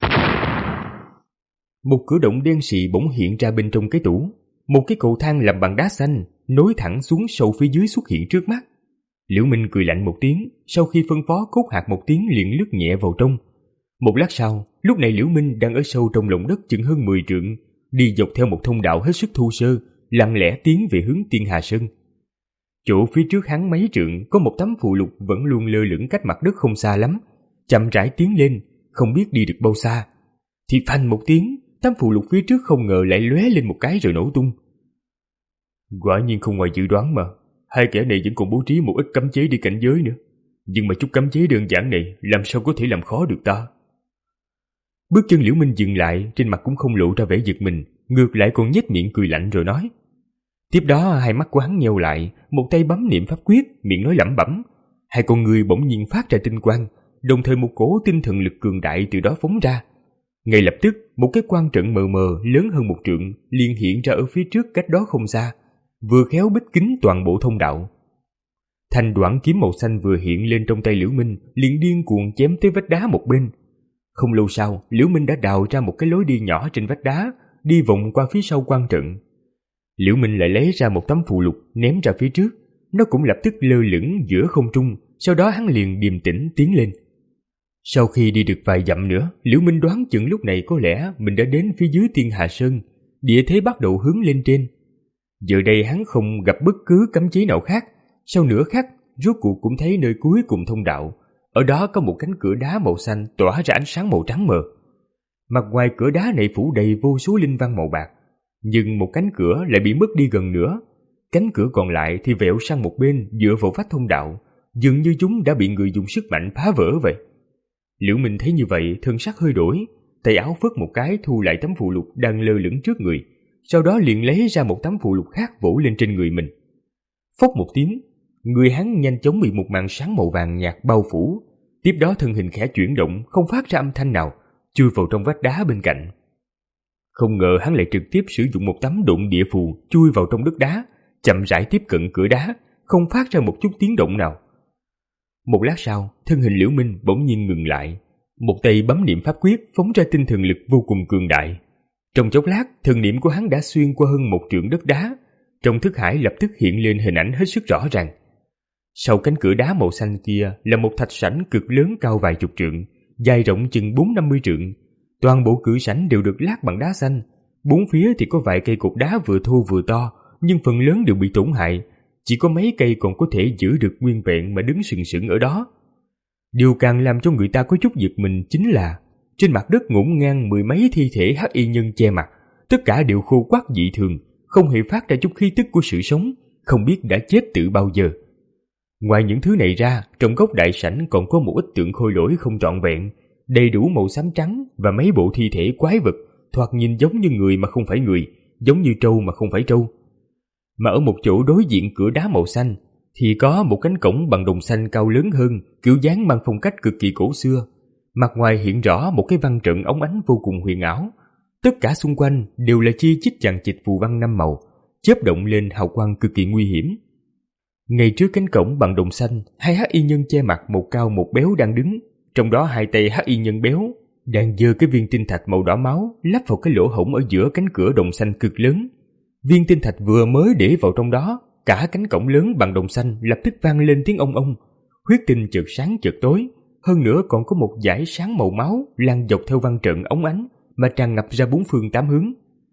Một cửa động đen sì bỗng hiện ra bên trong cái tủ. Một cái cầu thang làm bằng đá xanh nối thẳng xuống sâu phía dưới xuất hiện trước mắt. Liễu Minh cười lạnh một tiếng, sau khi phân phó Cốt Hạc một tiếng liền lướt nhẹ vào trong. Một lát sau, lúc này Liễu Minh đang ở sâu trong lòng đất chừng hơn mười trượng, đi dọc theo một thông đạo hết sức thô sơ, lặng lẽ tiến về hướng Tiên Hà Sơn. Chỗ phía trước hắn mấy trượng có một tấm phù lục vẫn luôn lơ lửng cách mặt đất không xa lắm, chậm rãi tiến lên, không biết đi được bao xa, thì phanh một tiếng, tấm phù lục phía trước không ngờ lại lóe lên một cái rồi nổ tung. Quả nhiên không ngoài dự đoán mà, hai kẻ này vẫn còn bố trí một ít cấm chế đi cảnh giới nữa. Nhưng mà chút cấm chế đơn giản này làm sao có thể làm khó được ta? Bước chân Liễu Minh dừng lại, trên mặt cũng không lộ ra vẻ giật mình, ngược lại còn nhếch miệng cười lạnh rồi nói. Tiếp đó hai mắt của hắn nheo lại, một tay bấm niệm pháp quyết, miệng nói lẩm bẩm. Hai con người bỗng nhiên phát ra tinh quang, đồng thời một cỗ tinh thần lực cường đại từ đó phóng ra. Ngay lập tức, một cái quan trận mờ mờ lớn hơn một trượng liền hiện ra ở phía trước cách đó không xa, vừa khéo bích kín toàn bộ thông đạo. Thanh đoạn kiếm màu xanh vừa hiện lên trong tay Liễu Minh, liền điên cuồng chém tới vách đá một bên. Không lâu sau, Liễu Minh đã đào ra một cái lối đi nhỏ trên vách đá, đi vòng qua phía sau quan trận. Liễu Minh lại lấy ra một tấm phù lục ném ra phía trước, nó cũng lập tức lơ lửng giữa không trung, sau đó hắn liền điềm tĩnh tiến lên. Sau khi đi được vài dặm nữa, Liễu Minh đoán chừng lúc này có lẽ mình đã đến phía dưới Tiên Hà Sơn, địa thế bắt đầu hướng lên trên. Giờ đây hắn không gặp bất cứ cấm chế nào khác, sau nửa khắc, rốt cuộc cũng thấy nơi cuối cùng thông đạo, ở đó có một cánh cửa đá màu xanh tỏa ra ánh sáng màu trắng mờ. Mặt ngoài cửa đá này phủ đầy vô số linh văn màu bạc, nhưng một cánh cửa lại bị mất đi gần nửa. Cánh cửa còn lại thì vẹo sang một bên dựa vào vách thông đạo, dường như chúng đã bị người dùng sức mạnh phá vỡ vậy. Liễu Minh thấy như vậy, thân sắc hơi đổi, tay áo phất một cái thu lại tấm phù lục đang lơ lửng trước người, sau đó liền lấy ra một tấm phù lục khác vỗ lên trên người mình. Phốc một tiếng, người hắn nhanh chóng bị một màn sáng màu vàng nhạt bao phủ, tiếp đó thân hình khẽ chuyển động, không phát ra âm thanh nào, chui vào trong vách đá bên cạnh. Không ngờ hắn lại trực tiếp sử dụng một tấm độn địa phù chui vào trong đất đá, chậm rãi tiếp cận cửa đá, không phát ra một chút tiếng động nào. Một lát sau, thân hình Liễu Minh bỗng nhiên ngừng lại, một tay bấm niệm pháp quyết phóng ra tinh thần lực vô cùng cường đại. Trong chốc lát, thần niệm của hắn đã xuyên qua hơn một trượng đất đá, trong thức hải lập tức hiện lên hình ảnh hết sức rõ ràng. Sau cánh cửa đá màu xanh kia là một thạch sảnh cực lớn cao vài chục trượng, dài rộng chừng bốn năm mươi trượng. Toàn bộ cửa sảnh đều được lát bằng đá xanh. Bốn phía thì có vài cây cột đá vừa thô vừa to, nhưng phần lớn đều bị tổn hại. Chỉ có mấy cây còn có thể giữ được nguyên vẹn mà đứng sừng sững ở đó. Điều càng làm cho người ta có chút giật mình chính là trên mặt đất ngổn ngang mười mấy thi thể hắc y nhân che mặt, tất cả đều khô quắt dị thường, không hề phát ra chút khí tức của sự sống, không biết đã chết từ bao giờ. Ngoài những thứ này ra, trong góc đại sảnh còn có một ít tượng khôi lỗi không trọn vẹn, đầy đủ màu xám trắng và mấy bộ thi thể quái vật, thoạt nhìn giống như người mà không phải người, giống như trâu mà không phải trâu. Mà ở một chỗ đối diện cửa đá màu xanh thì có một cánh cổng bằng đồng xanh cao lớn hơn, kiểu dáng mang phong cách cực kỳ cổ xưa. Mặt ngoài hiện rõ một cái văn trận óng ánh vô cùng huyền ảo. Tất cả xung quanh đều là chi chít chằng chịt phù văn năm màu, chớp động lên hào quang cực kỳ nguy hiểm. Ngay trước cánh cổng bằng đồng xanh, hai hắc y nhân che mặt một cao một béo đang đứng. Trong đó hai tay hắc y nhân béo đang giơ cái viên tinh thạch màu đỏ máu lắp vào cái lỗ hổng ở giữa cánh cửa đồng xanh cực lớn. Viên tinh thạch vừa mới để vào trong đó, cả cánh cổng lớn bằng đồng xanh lập tức vang lên tiếng ông ông. Huyết tinh chợt sáng chợt tối, hơn nữa còn có một dải sáng màu máu lan dọc theo văn trận óng ánh mà tràn ngập ra bốn phương tám hướng.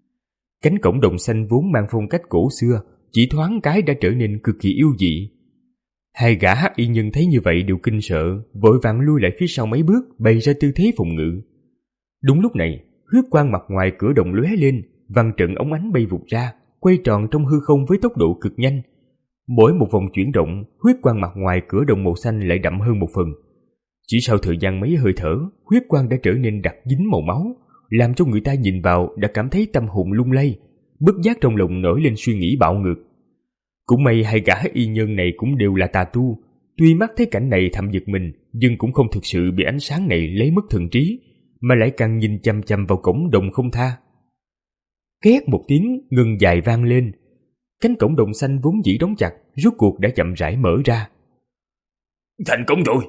Cánh cổng đồng xanh vốn mang phong cách cổ xưa, chỉ thoáng cái đã trở nên cực kỳ yêu dị. Hai gã hắc y nhân thấy như vậy đều kinh sợ, vội vàng lui lại phía sau mấy bước, bày ra tư thế phòng ngự. Đúng lúc này, huyết quang mặt ngoài cửa đồng lóe lên, văn trận ống ánh bay vụt ra, quay tròn trong hư không với tốc độ cực nhanh. Mỗi một vòng chuyển động, huyết quang mặt ngoài cửa đồng màu xanh lại đậm hơn một phần. Chỉ sau thời gian mấy hơi thở, huyết quang đã trở nên đặc dính màu máu, làm cho người ta nhìn vào đã cảm thấy tâm hồn lung lay, bất giác trong lòng nổi lên suy nghĩ bạo ngược. Cũng may hai gã y nhân này cũng đều là tà tu, tuy mắt thấy cảnh này thầm giật mình, nhưng cũng không thực sự bị ánh sáng này lấy mất thần trí, mà lại càng nhìn chăm chăm vào cổng đồng không tha. Két một tiếng ngân dài vang lên, cánh cổng đồng xanh vốn dĩ đóng chặt, rốt cuộc đã chậm rãi mở ra. Thành công rồi!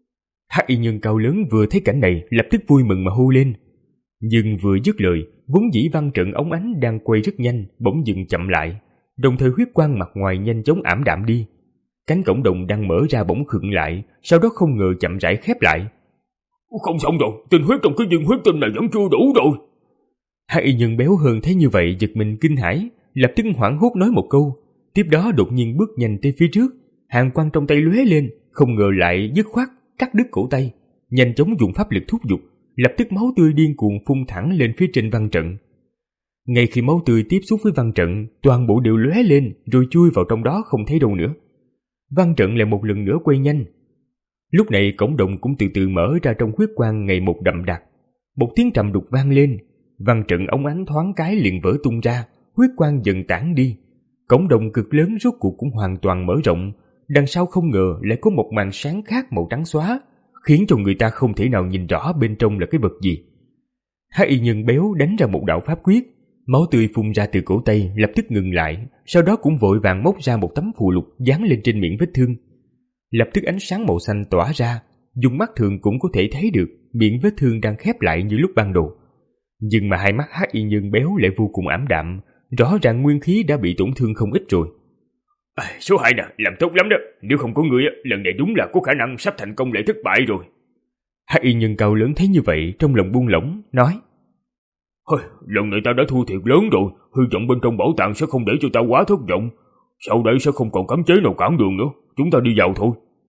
Hắc y nhân cao lớn vừa thấy cảnh này lập tức vui mừng mà hô lên. Nhưng vừa dứt lời, vốn dĩ văn trận ống ánh đang quay rất nhanh bỗng dừng chậm lại, đồng thời huyết quang mặt ngoài nhanh chóng ảm đạm đi. Cánh cổng đồng đang mở ra bỗng khựng lại, sau đó không ngờ chậm rãi khép lại. Không xong rồi, tinh huyết trong cái viên huyết tinh này vẫn chưa đủ rồi. Hai y nhân béo hơn thấy như vậy giật mình kinh hãi, lập tức hoảng hốt nói một câu, tiếp đó đột nhiên bước nhanh tới phía trước, hàn quang trong tay lóe lên, không ngờ lại dứt khoát cắt đứt cổ tay, nhanh chóng dùng pháp lực thúc giục, lập tức máu tươi điên cuồng phun thẳng lên phía trên văn trận. Ngay khi máu tươi tiếp xúc với văn trận, toàn bộ đều lóe lên rồi chui vào trong đó không thấy đâu nữa. Văn trận lại một lần nữa quay nhanh. Lúc này cổng đồng cũng từ từ mở ra trong huyết quang ngày một đậm đặc. Một tiếng trầm đục vang lên, văn trận ống ánh thoáng cái liền vỡ tung ra, huyết quang dần tản đi. Cổng đồng cực lớn rốt cuộc cũng hoàn toàn mở rộng, đằng sau không ngờ lại có một màn sáng khác màu trắng xóa, khiến cho người ta không thể nào nhìn rõ bên trong là cái vật gì. Hai y nhân béo đánh ra một đạo pháp quyết, máu tươi phun ra từ cổ tay lập tức ngừng lại, sau đó cũng vội vàng móc ra một tấm phù lục dán lên trên miệng vết thương. Lập tức ánh sáng màu xanh tỏa ra, dùng mắt thường cũng có thể thấy được miệng vết thương đang khép lại như lúc ban đầu. Nhưng mà hai mắt hắc y nhân béo lại vô cùng ảm đạm, rõ ràng nguyên khí đã bị tổn thương không ít rồi. À, số hai nè, làm tốt lắm đó. Nếu không có người, lần này đúng là có khả năng sắp thành công lại thất bại rồi. Hắc y nhân cao lớn thấy như vậy, trong lòng buông lỏng, nói: Thôi, lần này ta đã thua thiệt lớn rồi, hy vọng bên trong bảo tàng sẽ không để cho ta quá thất vọng. Sau đây sẽ không còn cấm chế nào cản đường nữa, chúng ta đi vào thôi.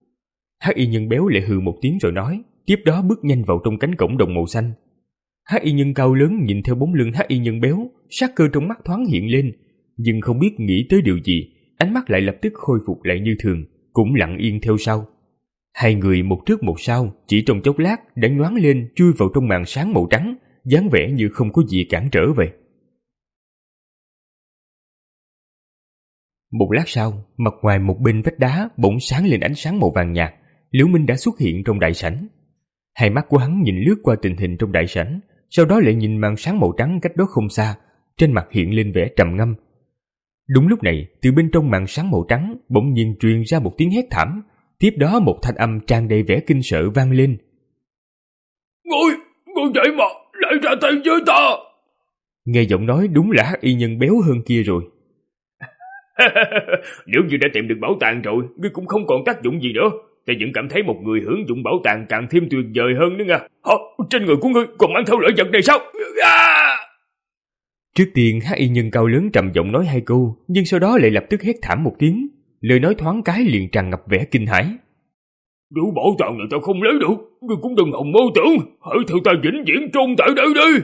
Hắc y nhân béo lại hừ một tiếng rồi nói, tiếp đó bước nhanh vào trong cánh cổng đồng màu xanh. Hắc y nhân cao lớn nhìn theo bóng lưng hắc y nhân béo, sát cơ trong mắt thoáng hiện lên, nhưng không biết nghĩ tới điều gì, ánh mắt lại lập tức khôi phục lại như thường, cũng lặng yên theo sau. Hai người một trước một sau, chỉ trong chốc lát đã nhoáng lên chui vào trong màn sáng màu trắng, dáng vẻ như không có gì cản trở vậy. Một lát sau, mặt ngoài một bên vách đá bỗng sáng lên ánh sáng màu vàng nhạt, Liễu Minh đã xuất hiện trong đại sảnh. Hai mắt của hắn nhìn lướt qua tình hình trong đại sảnh, sau đó lại nhìn màn sáng màu trắng cách đó không xa, trên mặt hiện lên vẻ trầm ngâm. Đúng lúc này, từ bên trong màn sáng màu trắng bỗng nhiên truyền ra một tiếng hét thảm, tiếp đó một thanh âm tràn đầy vẻ kinh sợ vang lên. Ngươi, ngươi vậy mà lại ra tay với ta? Nghe giọng nói đúng là hắc y nhân béo hơn kia rồi. Nếu như đã tìm được bảo tàng rồi, ngươi cũng không còn tác dụng gì nữa. Ta vẫn cảm thấy một người hưởng dụng bảo tàng càng thêm tuyệt vời hơn nữa nha. Hả? Trên người của ngươi còn mang theo lợi vật này sao? À! Trước tiên hắc y nhân cao lớn trầm giọng nói hai câu, nhưng sau đó lại lập tức hét thảm một tiếng. Lời nói thoáng cái liền tràn ngập vẻ kinh hãi. Nếu bảo tàng này ta không lấy được, ngươi cũng đừng hòng mơ tưởng. Hãy theo ta vĩnh viễn chôn tại đây đi.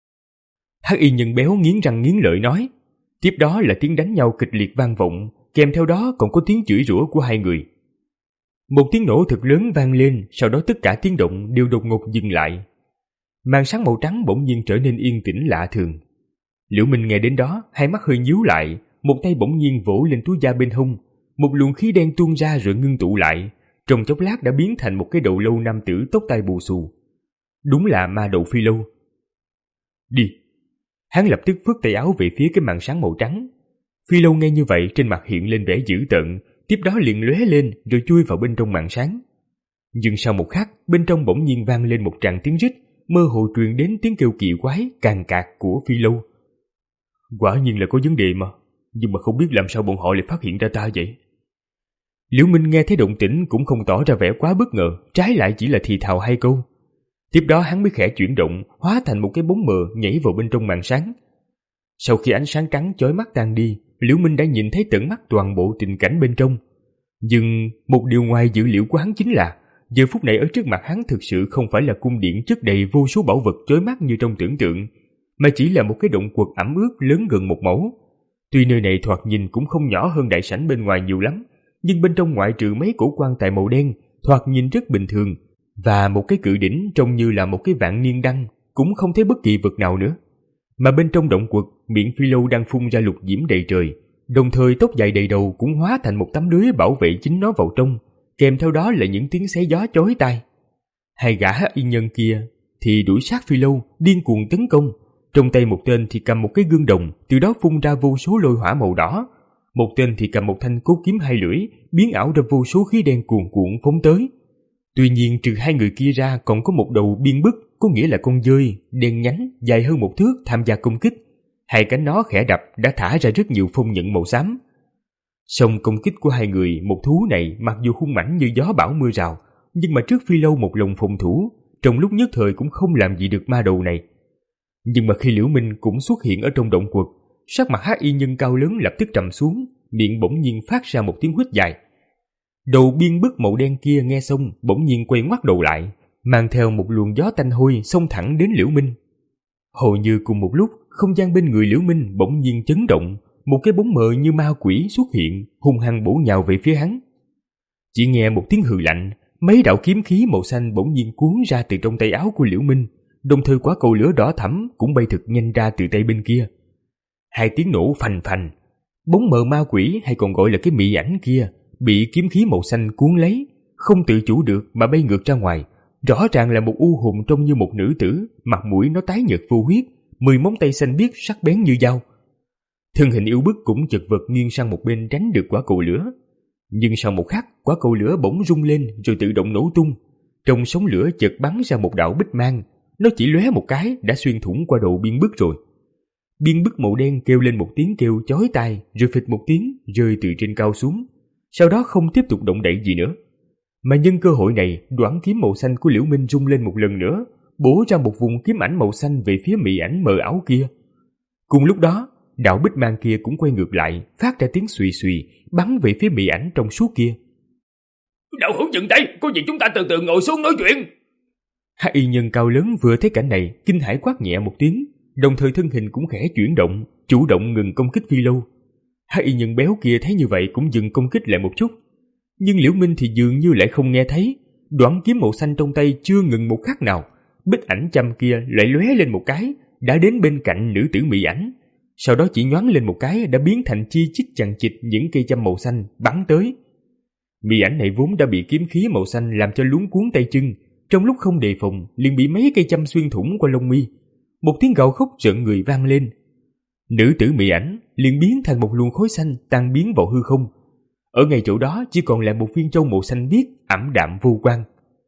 Hắc y nhân béo nghiến răng nghiến lợi nói. Tiếp đó là tiếng đánh nhau kịch liệt vang vọng, kèm theo đó còn có tiếng chửi rủa của hai người. Một tiếng nổ thật lớn vang lên, sau đó tất cả tiếng động đều đột ngột dừng lại. Màn sáng màu trắng bỗng nhiên trở nên yên tĩnh lạ thường. Liễu Minh nghe đến đó, hai mắt hơi nhíu lại, một tay bỗng nhiên vỗ lên túi da bên hông, một luồng khí đen tuôn ra rồi ngưng tụ lại, trong chốc lát đã biến thành một cái đầu lâu nam tử tóc tai bù xù. Đúng là ma đầu Phi Lâu. Đi. Hắn lập tức phất tay áo về phía cái màn sáng màu trắng. Phi Lâu nghe như vậy trên mặt hiện lên vẻ dữ tợn, tiếp đó liền lóe lên rồi chui vào bên trong màn sáng. Nhưng sau một khắc, bên trong bỗng nhiên vang lên một tràng tiếng rít, mơ hồ truyền đến tiếng kêu kỳ quái càn cạc của Phi Lâu. Quả nhiên là có vấn đề mà, nhưng mà không biết làm sao bọn họ lại phát hiện ra ta vậy. Liễu Minh nghe thấy động tĩnh cũng không tỏ ra vẻ quá bất ngờ, trái lại chỉ là thì thào hai câu. Tiếp đó hắn mới khẽ chuyển động, hóa thành một cái bóng mờ nhảy vào bên trong màn sáng. Sau khi ánh sáng trắng chói mắt tan đi, Liễu Minh đã nhìn thấy tận mắt toàn bộ tình cảnh bên trong. Nhưng một điều ngoài dự liệu của hắn chính là giờ phút này ở trước mặt hắn thực sự không phải là cung điện chất đầy vô số bảo vật chói mắt như trong tưởng tượng, mà chỉ là một cái động quật ẩm ướt lớn gần một mẫu. Tuy nơi này thoạt nhìn cũng không nhỏ hơn đại sảnh bên ngoài nhiều lắm, nhưng bên trong ngoại trừ mấy cổ quan tài màu đen thoạt nhìn rất bình thường, và một cái cự đỉnh trông như là một cái vạn niên đăng, cũng không thấy bất kỳ vật nào nữa. Mà bên trong động quật, miệng Phi Lâu đang phun ra lục diễm đầy trời, đồng thời tóc dài đầy đầu cũng hóa thành một tấm lưới bảo vệ chính nó vào trong, kèm theo đó là những tiếng xé gió chói tai. Hai gã y nhân kia thì đuổi sát Phi Lâu, điên cuồng tấn công. Trong tay một tên thì cầm một cái gương đồng, từ đó phun ra vô số lôi hỏa màu đỏ. Một tên thì cầm một thanh cốt kiếm hai lưỡi, biến ảo ra vô số khí đen cuồn cuộn phóng tới. Tuy nhiên trừ hai người kia ra còn có một đầu biên bức, có nghĩa là con dơi, đen nhánh, dài hơn một thước tham gia công kích. Hai cánh nó khẽ đập đã thả ra rất nhiều phong nhận màu xám. Song công kích của hai người, một thú này mặc dù hung mãnh như gió bão mưa rào, nhưng mà trước Phi Lâu một lòng phòng thủ, trong lúc nhất thời cũng không làm gì được ma đầu này. Nhưng mà khi Liễu Minh cũng xuất hiện ở trong động quật, sắc mặt hắc y nhân cao lớn lập tức trầm xuống, miệng bỗng nhiên phát ra một tiếng huýt dài. Đầu biên bức màu đen kia nghe xong bỗng nhiên quay ngoắt đầu lại, mang theo một luồng gió tanh hôi xông thẳng đến Liễu Minh. Hầu như cùng một lúc, không gian bên người Liễu Minh bỗng nhiên chấn động, một cái bóng mờ như ma quỷ xuất hiện, hung hăng bổ nhào về phía hắn. Chỉ nghe một tiếng hừ lạnh, mấy đạo kiếm khí màu xanh bỗng nhiên cuốn ra từ trong tay áo của Liễu Minh, đồng thời quả cầu lửa đỏ thẫm cũng bay thật nhanh ra từ tay bên kia. Hai tiếng nổ phành phành, bóng mờ ma quỷ hay còn gọi là cái mị ảnh kia bị kiếm khí màu xanh cuốn lấy, không tự chủ được mà bay ngược ra ngoài. Rõ ràng là một u hồn trông như một nữ tử, mặt mũi nó tái nhợt vô huyết, mười móng tay xanh biếc sắc bén như dao. Thân hình yêu bức cũng chật vật nghiêng sang một bên tránh được quả cầu lửa. Nhưng sau một khắc, quả cầu lửa bỗng rung lên rồi tự động nổ tung. Trong sóng lửa chợt bắn ra một đạo bích mang, nó chỉ lóe một cái đã xuyên thủng qua đầu biên bức rồi. Biên bức màu đen kêu lên một tiếng kêu chói tai, rồi phịch một tiếng rơi từ trên cao xuống, sau đó không tiếp tục động đậy gì nữa. Mà nhân cơ hội này, đoản kiếm màu xanh của Liễu Minh rung lên một lần nữa, bổ ra một vùng kiếm ảnh màu xanh về phía mị ảnh mờ ảo kia. Cùng lúc đó, đạo bích mang kia cũng quay ngược lại, phát ra tiếng xùy xùy, bắn về phía mị ảnh trong suốt kia. Đạo hữu dừng tay, có gì chúng ta từ từ ngồi xuống nói chuyện. Hai y nhân cao lớn vừa thấy cảnh này, kinh hãi quát nhẹ một tiếng, đồng thời thân hình cũng khẽ chuyển động, chủ động ngừng công kích Phi Lâu. Hai y nhân béo kia thấy như vậy cũng dừng công kích lại một chút, nhưng Liễu Minh thì dường như lại không nghe thấy. Đoản kiếm màu xanh trong tay chưa ngừng một khắc nào, bích ảnh châm kia lại lóe lên một cái, đã đến bên cạnh nữ tử mị ảnh, sau đó chỉ nhoáng lên một cái đã biến thành chi chít chằng chịt những cây châm màu xanh bắn tới. Mị ảnh này vốn đã bị kiếm khí màu xanh làm cho luống cuốn tay chân, trong lúc không đề phòng liền bị mấy cây châm xuyên thủng qua lông mi. Một tiếng gào khóc rợn người vang lên. Nữ tử mị ảnh liền biến thành một luồng khói xanh tan biến vào hư không. Ở ngay chỗ đó chỉ còn lại một viên châu màu xanh biếc ảm đạm vô quang.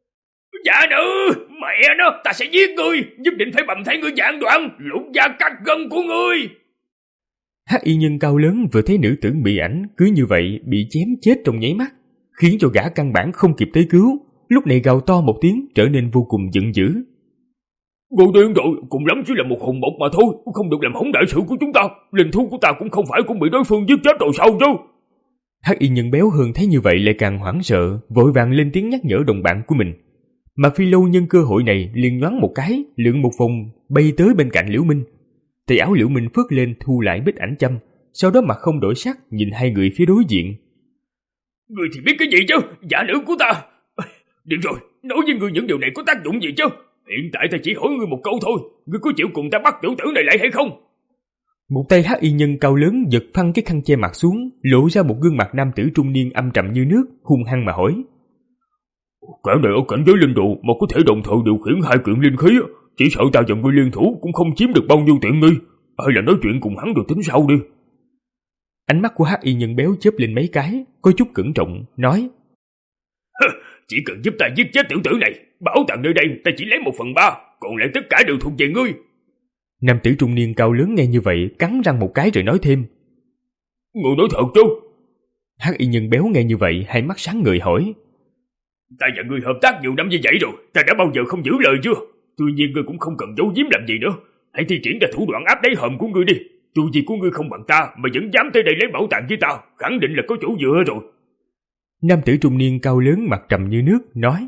Dạ nữ, mẹ nó, ta sẽ giết ngươi, nhất định phải bầm thay ngươi vạn đoạn, lột da cắt gân của ngươi. Hắc y nhân cao lớn vừa thấy nữ tử bị ảnh cứ như vậy bị chém chết trong nháy mắt, khiến cho gã căn bản không kịp tới cứu, lúc này gào to một tiếng trở nên vô cùng giận dữ. Ngô Tiên rồi, cùng lắm chỉ là một hồn mộc mà thôi, không được làm hỏng đại sự của chúng ta. Linh thú của ta cũng không phải cũng bị đối phương giết chết rồi sao chứ? Hắc y nhân béo hơn thấy như vậy lại càng hoảng sợ, vội vàng lên tiếng nhắc nhở đồng bạn của mình. Mà Phi Lâu nhân cơ hội này liền nhoáng một cái, lượn một vòng bay tới bên cạnh Liễu Minh. Tay áo Liễu Minh phất lên thu lại bích ảnh châm, sau đó mặt không đổi sắc nhìn hai người phía đối diện. Người thì biết cái gì chứ, giả nữ của ta. Được rồi, nói với người những điều này có tác dụng gì chứ? Hiện tại ta chỉ hỏi ngươi một câu thôi, ngươi có chịu cùng ta bắt tiểu tử này lại hay không? Một tay hắc y nhân cao lớn giật phăng cái khăn che mặt xuống, lộ ra một gương mặt nam tử trung niên âm trầm như nước, hung hăng mà hỏi. Kẻ này ở cảnh giới linh độ mà có thể đồng thời điều khiển hai kiện linh khí, chỉ sợ ta và ngươi liên thủ cũng không chiếm được bao nhiêu tiện nghi. Hay là nói chuyện cùng hắn rồi tính sau đi. Ánh mắt của hắc y nhân béo chớp lên mấy cái, có chút cẩn trọng, nói. Chỉ cần giúp ta giết chết tiểu tử này, bảo tàng nơi đây ta chỉ lấy một phần ba, còn lại tất cả đều thuộc về ngươi. Nam tử trung niên cao lớn nghe như vậy, cắn răng một cái rồi nói thêm. Ngươi nói thật chứ? Hắc y nhân béo nghe như vậy, hai mắt sáng ngời hỏi. Ta và ngươi hợp tác nhiều năm như vậy rồi, ta đã bao giờ không giữ lời chưa? Tuy nhiên ngươi cũng không cần giấu giếm làm gì nữa. Hãy thi triển ra thủ đoạn áp đáy hòm của ngươi đi. Dù gì của ngươi không bằng ta mà vẫn dám tới đây lấy bảo tàng với ta, khẳng định là có chỗ dựa rồi. Nam tử trung niên cao lớn mặt trầm như nước nói.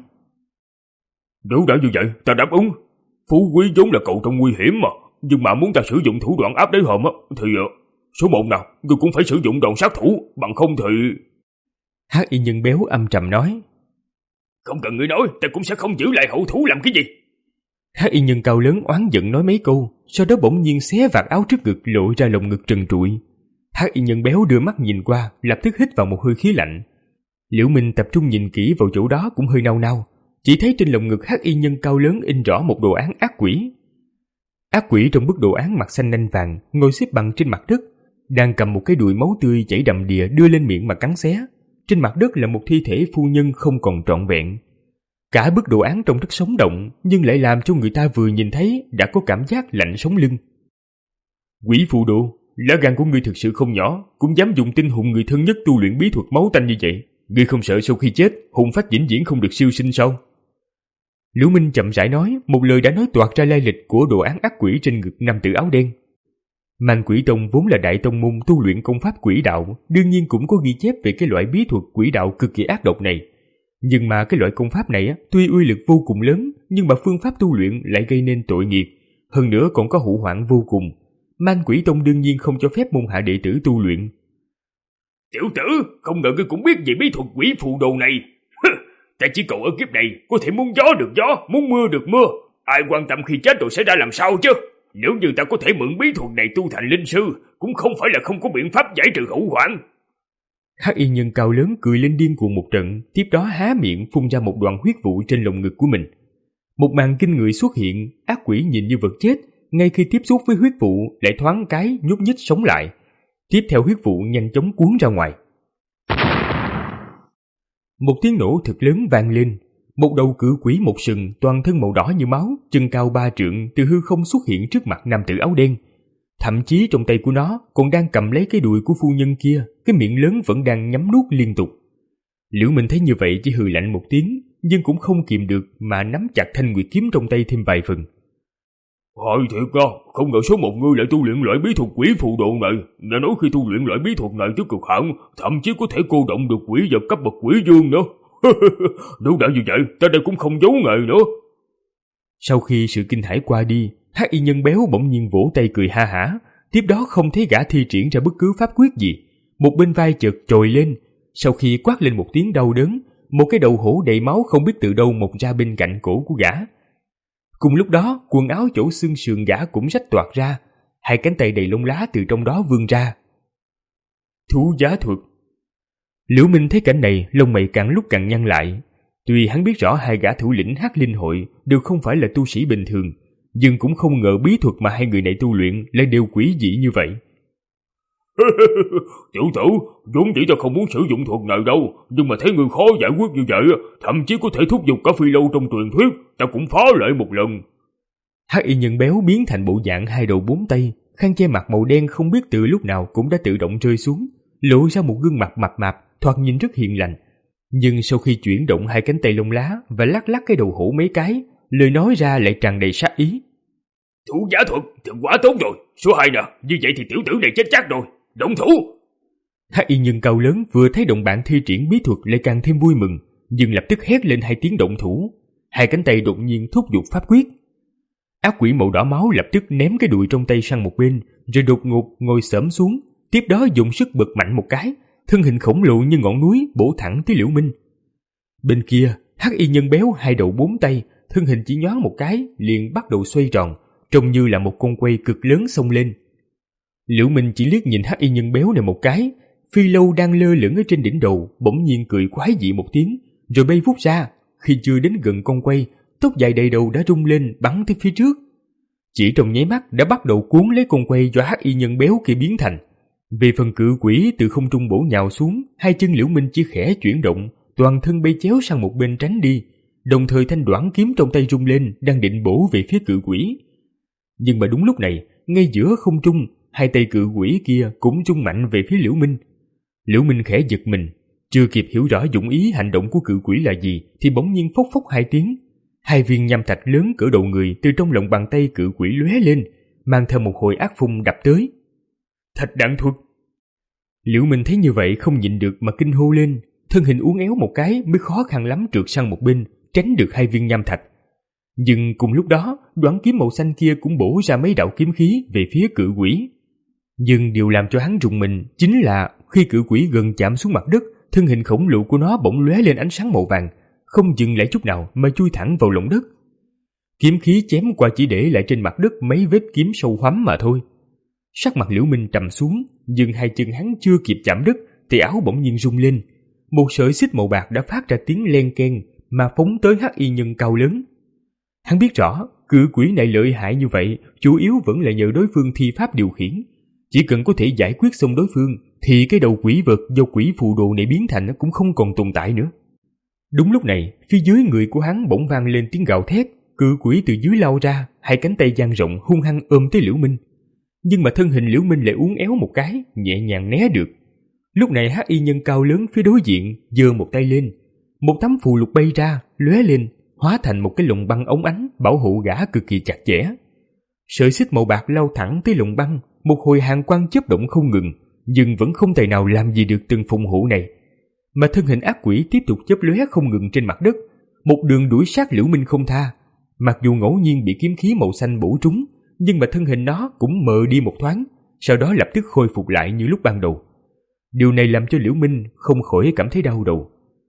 Nếu đã như vậy, ta đáp ứng. Phú quý vốn là cậu trong nguy hiểm mà, nhưng mà muốn ta sử dụng thủ đoạn áp đáy hòm á, thì số một nào, ngươi cũng phải sử dụng đòn sát thủ, bằng không thì... Hắc y nhân béo âm trầm nói. Không cần ngươi nói, ta cũng sẽ không giữ lại hậu thú làm cái gì. Hắc y nhân cao lớn oán giận nói mấy câu, sau đó bỗng nhiên xé vạt áo trước ngực lộ ra lồng ngực trần trụi. Hắc y nhân béo đưa mắt nhìn qua, lập tức hít vào một hơi khí lạnh. Liễu Minh tập trung nhìn kỹ vào chỗ đó cũng hơi nao nao, chỉ thấy trên lồng ngực hắc y nhân cao lớn in rõ một đồ án ác quỷ. Ác quỷ trong bức đồ án mặt xanh nanh vàng, ngồi xếp bằng trên mặt đất, đang cầm một cái đùi máu tươi chảy đầm đìa đưa lên miệng mà cắn xé. Trên mặt đất là một thi thể phu nhân không còn trọn vẹn. Cả bức đồ án trông rất sống động, nhưng lại làm cho người ta vừa nhìn thấy đã có cảm giác lạnh sống lưng. Quỷ phù đồ, lá gan của ngươi thực sự không nhỏ, cũng dám dùng tinh hồn người thân nhất tu luyện bí thuật máu tanh như vậy. Ngươi không sợ sau khi chết, hồn phách vĩnh viễn không được siêu sinh sao? Liễu Minh chậm rãi nói, một lời đã nói toạc ra lai lịch của đồ án ác quỷ trên ngực nam tử áo đen. Man Quỷ Tông vốn là đại tông môn tu luyện công pháp quỷ đạo, đương nhiên cũng có ghi chép về cái loại bí thuật quỷ đạo cực kỳ ác độc này. Nhưng mà cái loại công pháp này tuy uy lực vô cùng lớn, nhưng mà phương pháp tu luyện lại gây nên tội nghiệp, hơn nữa còn có hữu hoạn vô cùng. Man Quỷ Tông đương nhiên không cho phép môn hạ đệ tử tu luyện. Tiểu tử, không ngờ ngươi cũng biết về bí thuật quỷ phù đồ này. Ta chỉ cầu ở kiếp này có thể muốn gió được gió, muốn mưa được mưa. Ai quan tâm khi chết rồi sẽ ra làm sao chứ? Nếu như ta có thể mượn bí thuật này tu thành linh sư, cũng không phải là không có biện pháp giải trừ hậu hoạn. Hắc y nhân cao lớn cười lên điên cuồng một trận, tiếp đó há miệng phun ra một đoạn huyết vụ trên lồng ngực của mình. Một màn kinh người xuất hiện, ác quỷ nhìn như vật chết, ngay khi tiếp xúc với huyết vụ lại thoáng cái nhúc nhích sống lại. Tiếp theo huyết vụ nhanh chóng cuốn ra ngoài. Một tiếng nổ thật lớn vang lên, một đầu cự quỷ một sừng toàn thân màu đỏ như máu, chân cao ba trượng từ hư không xuất hiện trước mặt nam tử áo đen. Thậm chí trong tay của nó còn đang cầm lấy cái đùi của phu nhân kia, cái miệng lớn vẫn đang nhắm nuốt liên tục. Liễu Minh thấy như vậy chỉ hừ lạnh một tiếng, nhưng cũng không kìm được mà nắm chặt thanh nguyệt kiếm trong tay thêm vài phần. Hỏi thiệt à, không ngờ số một người lại tu luyện loại bí thuật quỷ phù độ này. Nghe nói khi tu luyện loại bí thuật này tới cực hạn, thậm chí có thể cô động được quỷ vật cấp bậc quỷ dương nữa. Nếu đã như vậy, ta đây cũng không giấu nghề nữa. Sau khi sự kinh hãi qua đi, hắc y nhân béo bỗng nhiên vỗ tay cười ha hả. Tiếp đó không thấy gã thi triển ra bất cứ pháp quyết gì, một bên vai chợt trồi lên. Sau khi quát lên một tiếng đau đớn, một cái đầu hổ đầy máu không biết từ đâu mọc ra bên cạnh cổ của gã. Cùng lúc đó, quần áo chỗ xương sườn gã cũng rách toạc ra, hai cánh tay đầy lông lá từ trong đó vươn ra. Thú giá thuật. Liễu Minh thấy cảnh này, lông mày càng lúc càng nhăn lại. Tuy hắn biết rõ hai gã thủ lĩnh Hắc Linh hội đều không phải là tu sĩ bình thường, nhưng cũng không ngờ bí thuật mà hai người này tu luyện lại đều quỷ dị như vậy. Tiểu tử, vốn dĩ ta không muốn sử dụng thuật này đâu, nhưng mà thấy người khó giải quyết như vậy, thậm chí có thể thúc giục cả phi lâu trong truyền thuyết, ta cũng phá lại một lần. Hắc y nhân béo biến thành bộ dạng hai đầu bốn tay, khăn che mặt màu đen không biết từ lúc nào cũng đã tự động rơi xuống, lộ ra một gương mặt mập mạp, thoạt nhìn rất hiền lành. Nhưng sau khi chuyển động hai cánh tay lông lá và lắc lắc cái đầu hổ mấy cái, lời nói ra lại tràn đầy sát ý. Thủ giả thuật thì quá tốt rồi, số hai nè, như vậy thì tiểu tử này chết chắc rồi, động thủ. Hắc y nhân cao lớn vừa thấy đồng bạn thi triển bí thuật lại càng thêm vui mừng, nhưng lập tức hét lên hai tiếng động thủ. Hai cánh tay đột nhiên thúc giục pháp quyết. Ác quỷ màu đỏ máu lập tức ném cái đùi trong tay sang một bên, rồi đột ngột ngồi xổm xuống, tiếp đó dùng sức bật mạnh một cái, thân hình khổng lồ như ngọn núi bổ thẳng tới Liễu Minh. Bên kia, hắc y nhân béo hai đầu bốn tay, thân hình chỉ nhoáng một cái liền bắt đầu xoay tròn, trông như là một con quay cực lớn xông lên. Liễu Minh chỉ liếc nhìn hắc y nhân béo này một cái, phi lâu đang lơ lửng ở trên đỉnh đầu bỗng nhiên cười quái dị một tiếng, rồi bay vút ra. Khi chưa đến gần con quay, tóc dài đầy đầu đã rung lên bắn tới phía trước. Chỉ trong nháy mắt đã bắt đầu cuốn lấy con quay do hắc y nhân béo kia biến thành. Về phần cự quỷ từ không trung bổ nhào xuống, hai chân Liễu Minh chỉ khẽ chuyển động, toàn thân bay chéo sang một bên tránh đi, đồng thời thanh đoản kiếm trong tay rung lên đang định bổ về phía cự quỷ. Nhưng mà đúng lúc này, ngay giữa không trung, hai tay cự quỷ kia cũng rung mạnh về phía Liễu Minh. Liễu Minh khẽ giật mình, chưa kịp hiểu rõ dụng ý hành động của cự quỷ là gì thì bỗng nhiên phốc phốc hai tiếng, hai viên nham thạch lớn cỡ đầu người từ trong lòng bàn tay cự quỷ lóe lên, mang theo một hồi ác phun đập tới. Thạch đạn thuật. Liễu Minh thấy như vậy không nhịn được mà kinh hô lên, thân hình uốn éo một cái mới khó khăn lắm trượt sang một bên, tránh được hai viên nham thạch. Nhưng cùng lúc đó, đoản kiếm màu xanh kia cũng bổ ra mấy đạo kiếm khí về phía cự quỷ. Nhưng điều làm cho hắn rùng mình chính là khi cự quỷ gần chạm xuống mặt đất, thân hình khổng lồ của nó bỗng lóe lên ánh sáng màu vàng, không dừng lại chút nào mà chui thẳng vào lòng đất. Kiếm khí chém qua chỉ để lại trên mặt đất mấy vết kiếm sâu hoắm mà thôi. Sắc mặt Liễu Minh trầm xuống, nhưng hai chân hắn chưa kịp chạm đất thì áo bỗng nhiên rung lên, một sợi xích màu bạc đã phát ra tiếng len keng mà phóng tới hắc y nhân cao lớn. Hắn biết rõ cự quỷ này lợi hại như vậy chủ yếu vẫn là nhờ đối phương thi pháp điều khiển, chỉ cần có thể giải quyết xong đối phương thì cái đầu quỷ vật do quỷ phù đồ này biến thành cũng không còn tồn tại nữa. Đúng lúc này, phía dưới người của hắn bỗng vang lên tiếng gào thét, cự quỷ từ dưới lao ra, hai cánh tay dang rộng hung hăng ôm tới Liễu Minh. Nhưng mà thân hình Liễu Minh lại uốn éo một cái, nhẹ nhàng né được. Lúc này hắc y nhân cao lớn phía đối diện giơ một tay lên, một tấm phù lục bay ra, lóe lên, hóa thành một cái lồng băng óng ánh bảo hộ gã cực kỳ chặt chẽ. Sợi xích màu bạc lao thẳng tới lồng băng, một hồi hàn quang chớp động không ngừng, nhưng vẫn không tài nào làm gì được từng phòng hộ này. Mà thân hình ác quỷ tiếp tục chớp lóe không ngừng trên mặt đất, một đường đuổi sát Liễu Minh không tha. Mặc dù ngẫu nhiên bị kiếm khí màu xanh bổ trúng, nhưng mà thân hình nó cũng mờ đi một thoáng, sau đó lập tức khôi phục lại như lúc ban đầu. Điều này làm cho Liễu Minh không khỏi cảm thấy đau đầu.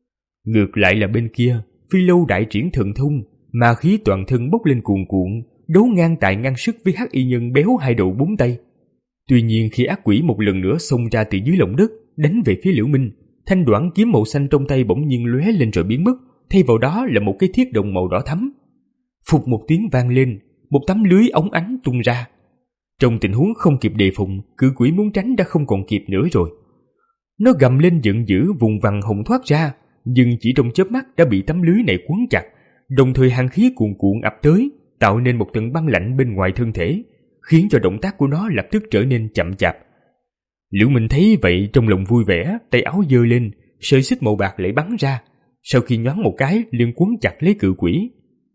Ngược lại là bên kia, Phi Lâu đại triển thần thông, ma khí toàn thân bốc lên cuồn cuộn, đấu ngang tài ngang sức với hắc y nhân béo hai đầu bốn tay. Tuy nhiên khi ác quỷ một lần nữa xông ra từ dưới lòng đất, đánh về phía Liễu Minh, thanh đoản kiếm màu xanh trong tay bỗng nhiên lóe lên rồi biến mất, thay vào đó là một cái thiết đồng màu đỏ thắm. Phụt một tiếng vang lên, một tấm lưới óng ánh tung ra. Trong tình huống không kịp đề phòng, cự quỷ muốn tránh đã không còn kịp nữa rồi. Nó gầm lên giận dữ vùng vằng hồng thoát ra, nhưng chỉ trong chớp mắt đã bị tấm lưới này quấn chặt, đồng thời hàn khí cuồn cuộn ập tới, tạo nên một tầng băng lạnh bên ngoài thân thể, khiến cho động tác của nó lập tức trở nên chậm chạp. Liễu Minh thấy vậy trong lòng vui vẻ, tay áo giơ lên, sợi xích màu bạc lại bắn ra, sau khi nhoáng một cái liền quấn chặt lấy cự quỷ.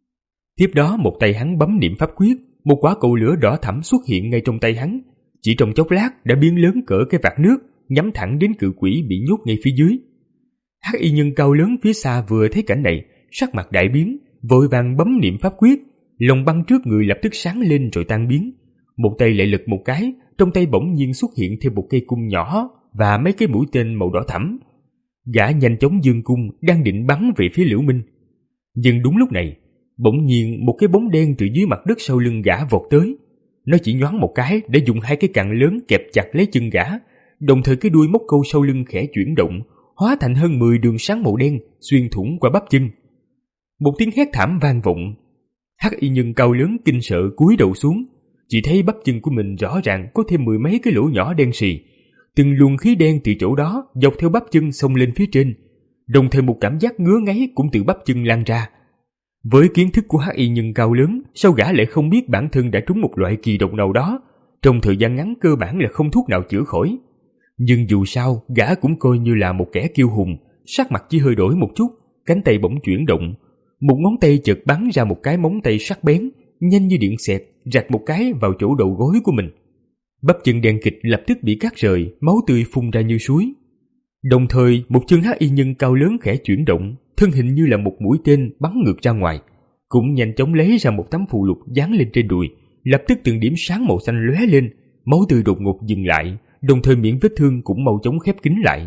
Tiếp đó một tay hắn bấm niệm pháp quyết, một quả cầu lửa đỏ thẫm xuất hiện ngay trong tay hắn, chỉ trong chốc lát đã biến lớn cỡ cái vạc nước, nhắm thẳng đến cự quỷ bị nhốt ngay phía dưới. Hắc y nhân cao lớn phía xa vừa thấy cảnh này, sắc mặt đại biến, vội vàng bấm niệm pháp quyết, lồng băng trước người lập tức sáng lên rồi tan biến. Một tay lại lật một cái, trong tay bỗng nhiên xuất hiện thêm một cây cung nhỏ và mấy cái mũi tên màu đỏ thẫm. Gã nhanh chóng giương cung đang định bắn về phía Liễu Minh. Nhưng đúng lúc này, bỗng nhiên một cái bóng đen từ dưới mặt đất sau lưng gã vọt tới. Nó chỉ nhoáng một cái để dùng hai cái cặn lớn kẹp chặt lấy chân gã, đồng thời cái đuôi móc câu sau lưng khẽ chuyển động, hóa thành hơn mười đường sáng màu đen xuyên thủng qua bắp chân. Một tiếng hét thảm vang vọng. Hắc y nhân cao lớn kinh sợ cúi đầu xuống, chỉ thấy bắp chân của mình rõ ràng có thêm mười mấy cái lỗ nhỏ đen sì. Từng luồng khí đen từ chỗ đó dọc theo bắp chân xông lên phía trên, đồng thời một cảm giác ngứa ngáy cũng từ bắp chân lan ra. Với kiến thức của hắc y nhân cao lớn, sao gã lại không biết bản thân đã trúng một loại kỳ độc nào đó, trong thời gian ngắn cơ bản là không thuốc nào chữa khỏi. Nhưng dù sao, gã cũng coi như là một kẻ kiêu hùng, sắc mặt chỉ hơi đổi một chút, cánh tay bỗng chuyển động. Một ngón tay chợt bắn ra một cái móng tay sắc bén, nhanh như điện xẹt, rạch một cái vào chỗ đầu gối của mình. Bắp chân đen kịt lập tức bị cắt rời, máu tươi phun ra như suối. Đồng thời, một chân hắc y nhân cao lớn khẽ chuyển động, thân hình như là một mũi tên bắn ngược ra ngoài, cũng nhanh chóng lấy ra một tấm phù lục dán lên trên đùi, lập tức từng điểm sáng màu xanh lóe lên, máu tươi đột ngột dừng lại, đồng thời miệng vết thương cũng mau chóng khép kín lại.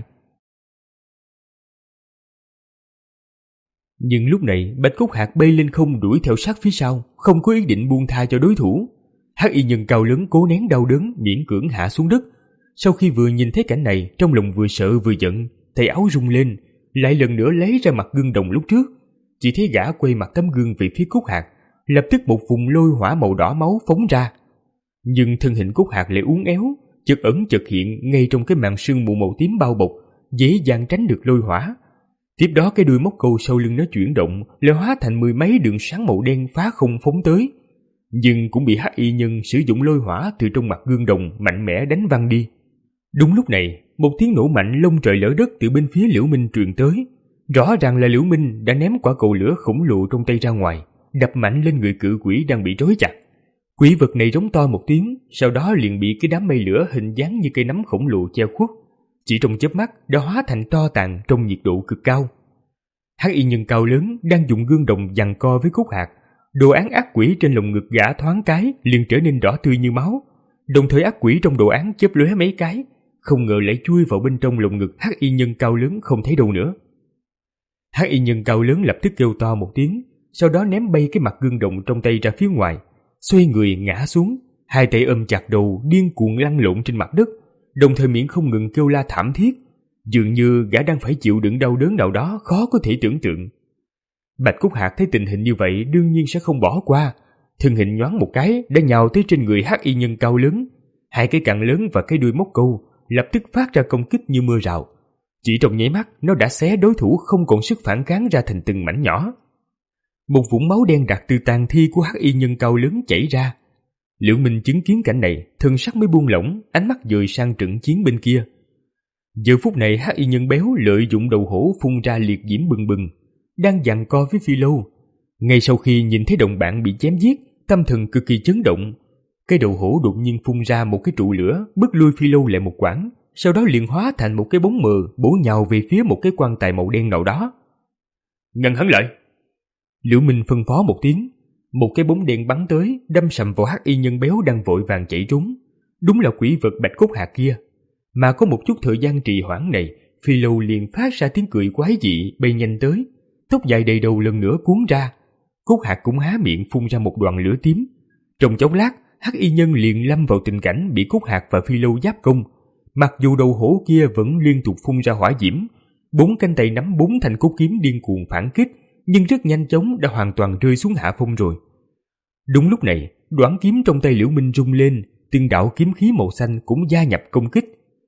Nhưng lúc này Bạch Cốt Hạc bay lên không đuổi theo sát phía sau, không có ý định buông tha cho đối thủ. Hắc y nhân cao lớn cố nén đau đớn, miễn cưỡng hạ xuống đất. Sau khi vừa nhìn thấy cảnh này, trong lòng vừa sợ vừa giận, tay áo rung lên, lại lần nữa lấy ra mặt gương đồng lúc trước. Chỉ thấy gã quay mặt tấm gương về phía Cốt Hạc, lập tức một vùng lôi hỏa màu đỏ máu phóng ra. Nhưng thân hình Cốt Hạc lại uốn éo, chợt ẩn chợt hiện ngay trong cái màn sương mù màu tím bao bọc, dễ dàng tránh được lôi hỏa. Tiếp đó cái đuôi móc câu sau lưng nó chuyển động, lại hóa thành mười mấy đường sáng màu đen phá không phóng tới, nhưng cũng bị hắc y nhân sử dụng lôi hỏa từ trong mặt gương đồng mạnh mẽ đánh văng đi. Đúng lúc này, một tiếng nổ mạnh lông trời lở đất từ bên phía Liễu Minh truyền tới. Rõ ràng là Liễu Minh đã ném quả cầu lửa khổng lồ trong tay ra ngoài, đập mạnh lên người cự quỷ đang bị trói chặt. Quỷ vật này rống to một tiếng, sau đó liền bị cái đám mây lửa hình dáng như cây nấm khổng lồ che khuất, chỉ trong chớp mắt đã hóa thành tro tàn trong nhiệt độ cực cao. Hắc y nhân cao lớn đang dùng gương đồng giằng co với Cốt Hạc, đồ án ác quỷ trên lồng ngực gã thoáng cái liền trở nên đỏ tươi như máu, đồng thời ác quỷ trong đồ án chớp lóe mấy cái, không ngờ lại chui vào bên trong lồng ngực hắc y nhân cao lớn không thấy đâu nữa. Hắc y nhân cao lớn lập tức kêu to một tiếng, sau đó ném bay cái mặt gương đồng trong tay ra phía ngoài, xoay người ngã xuống, hai tay ôm chặt đầu điên cuồng lăn lộn trên mặt đất, đồng thời miệng không ngừng kêu la thảm thiết, dường như gã đang phải chịu đựng đau đớn nào đó khó có thể tưởng tượng. Bạch Cốt Hạc thấy tình hình như vậy đương nhiên sẽ không bỏ qua, thân hình nhoáng một cái đã nhào tới trên người hắc y nhân cao lớn, hai cái cẳng lớn và cái đuôi móc câu lập tức phát ra công kích như mưa rào. Chỉ trong nháy mắt nó đã xé đối thủ không còn sức phản kháng ra thành từng mảnh nhỏ. Một vũng máu đen đặc từ tàn thi của hắc y nhân cao lớn chảy ra. Liễu Minh chứng kiến cảnh này, thân sắc mới buông lỏng, ánh mắt dời sang trận chiến bên kia. Giờ phút này hắc y nhân béo lợi dụng đầu hổ phun ra liệt diễm bừng bừng, đang giằng co với Phi Lâu. Ngay sau khi nhìn thấy đồng bạn bị chém giết, tâm thần cực kỳ chấn động. Cái đầu hổ đột nhiên phun ra một cái trụ lửa, bức lui Phi Lâu lại một quãng, sau đó liền hóa thành một cái bóng mờ bổ nhào về phía một cái quan tài màu đen nào đó. Ngăn hắn lại! Liễu Minh phân phó một tiếng, một cái bóng đen bắn tới, đâm sầm vào hắc y nhân béo đang vội vàng chạy trốn. Đúng là quỷ vật Bạch Cốt Hạc kia. Mà có một chút thời gian trì hoãn này, Phi Lâu liền phát ra tiếng cười quái dị bay nhanh tới, tóc dài đầy đầu lần nữa cuốn ra. Cốt Hạc cũng há miệng phun ra một đoàn lửa tím. Trong chốc lát, hắc y nhân liền lâm vào tình cảnh bị Cốt Hạc và Phi Lâu giáp công. Mặc dù đầu hổ kia vẫn liên tục phun ra hỏa diễm, bốn cánh tay nắm bốn thanh cốt kiếm điên cuồng phản kích, nhưng rất nhanh chóng đã hoàn toàn rơi xuống hạ phong rồi. Đúng lúc này, đoản kiếm trong tay Liễu Minh rung lên, từng đạo kiếm khí màu xanh cũng gia nhập công kích.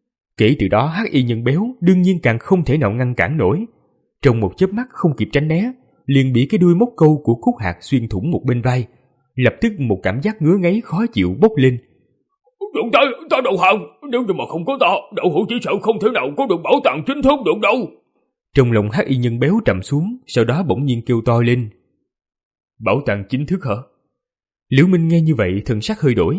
Kể từ đó hắc y nhân béo đương nhiên càng không thể nào ngăn cản nổi. Trong một chớp mắt không kịp tránh né, liền bị cái đuôi móc câu của Cốt Hạc xuyên thủng một bên vai. Lập tức một cảm giác ngứa ngáy khó chịu bốc lên. Đừng ta, ta đầu hàng, nếu như mà không có ta, đậu hũ chỉ sợ không thể nào có được bảo tàng chính thức được đâu. Trong lòng hắc y nhân béo trầm xuống, sau đó bỗng nhiên kêu to lên. Bảo tàng chính thức hả? Liễu Minh nghe như vậy thần sắc hơi đổi.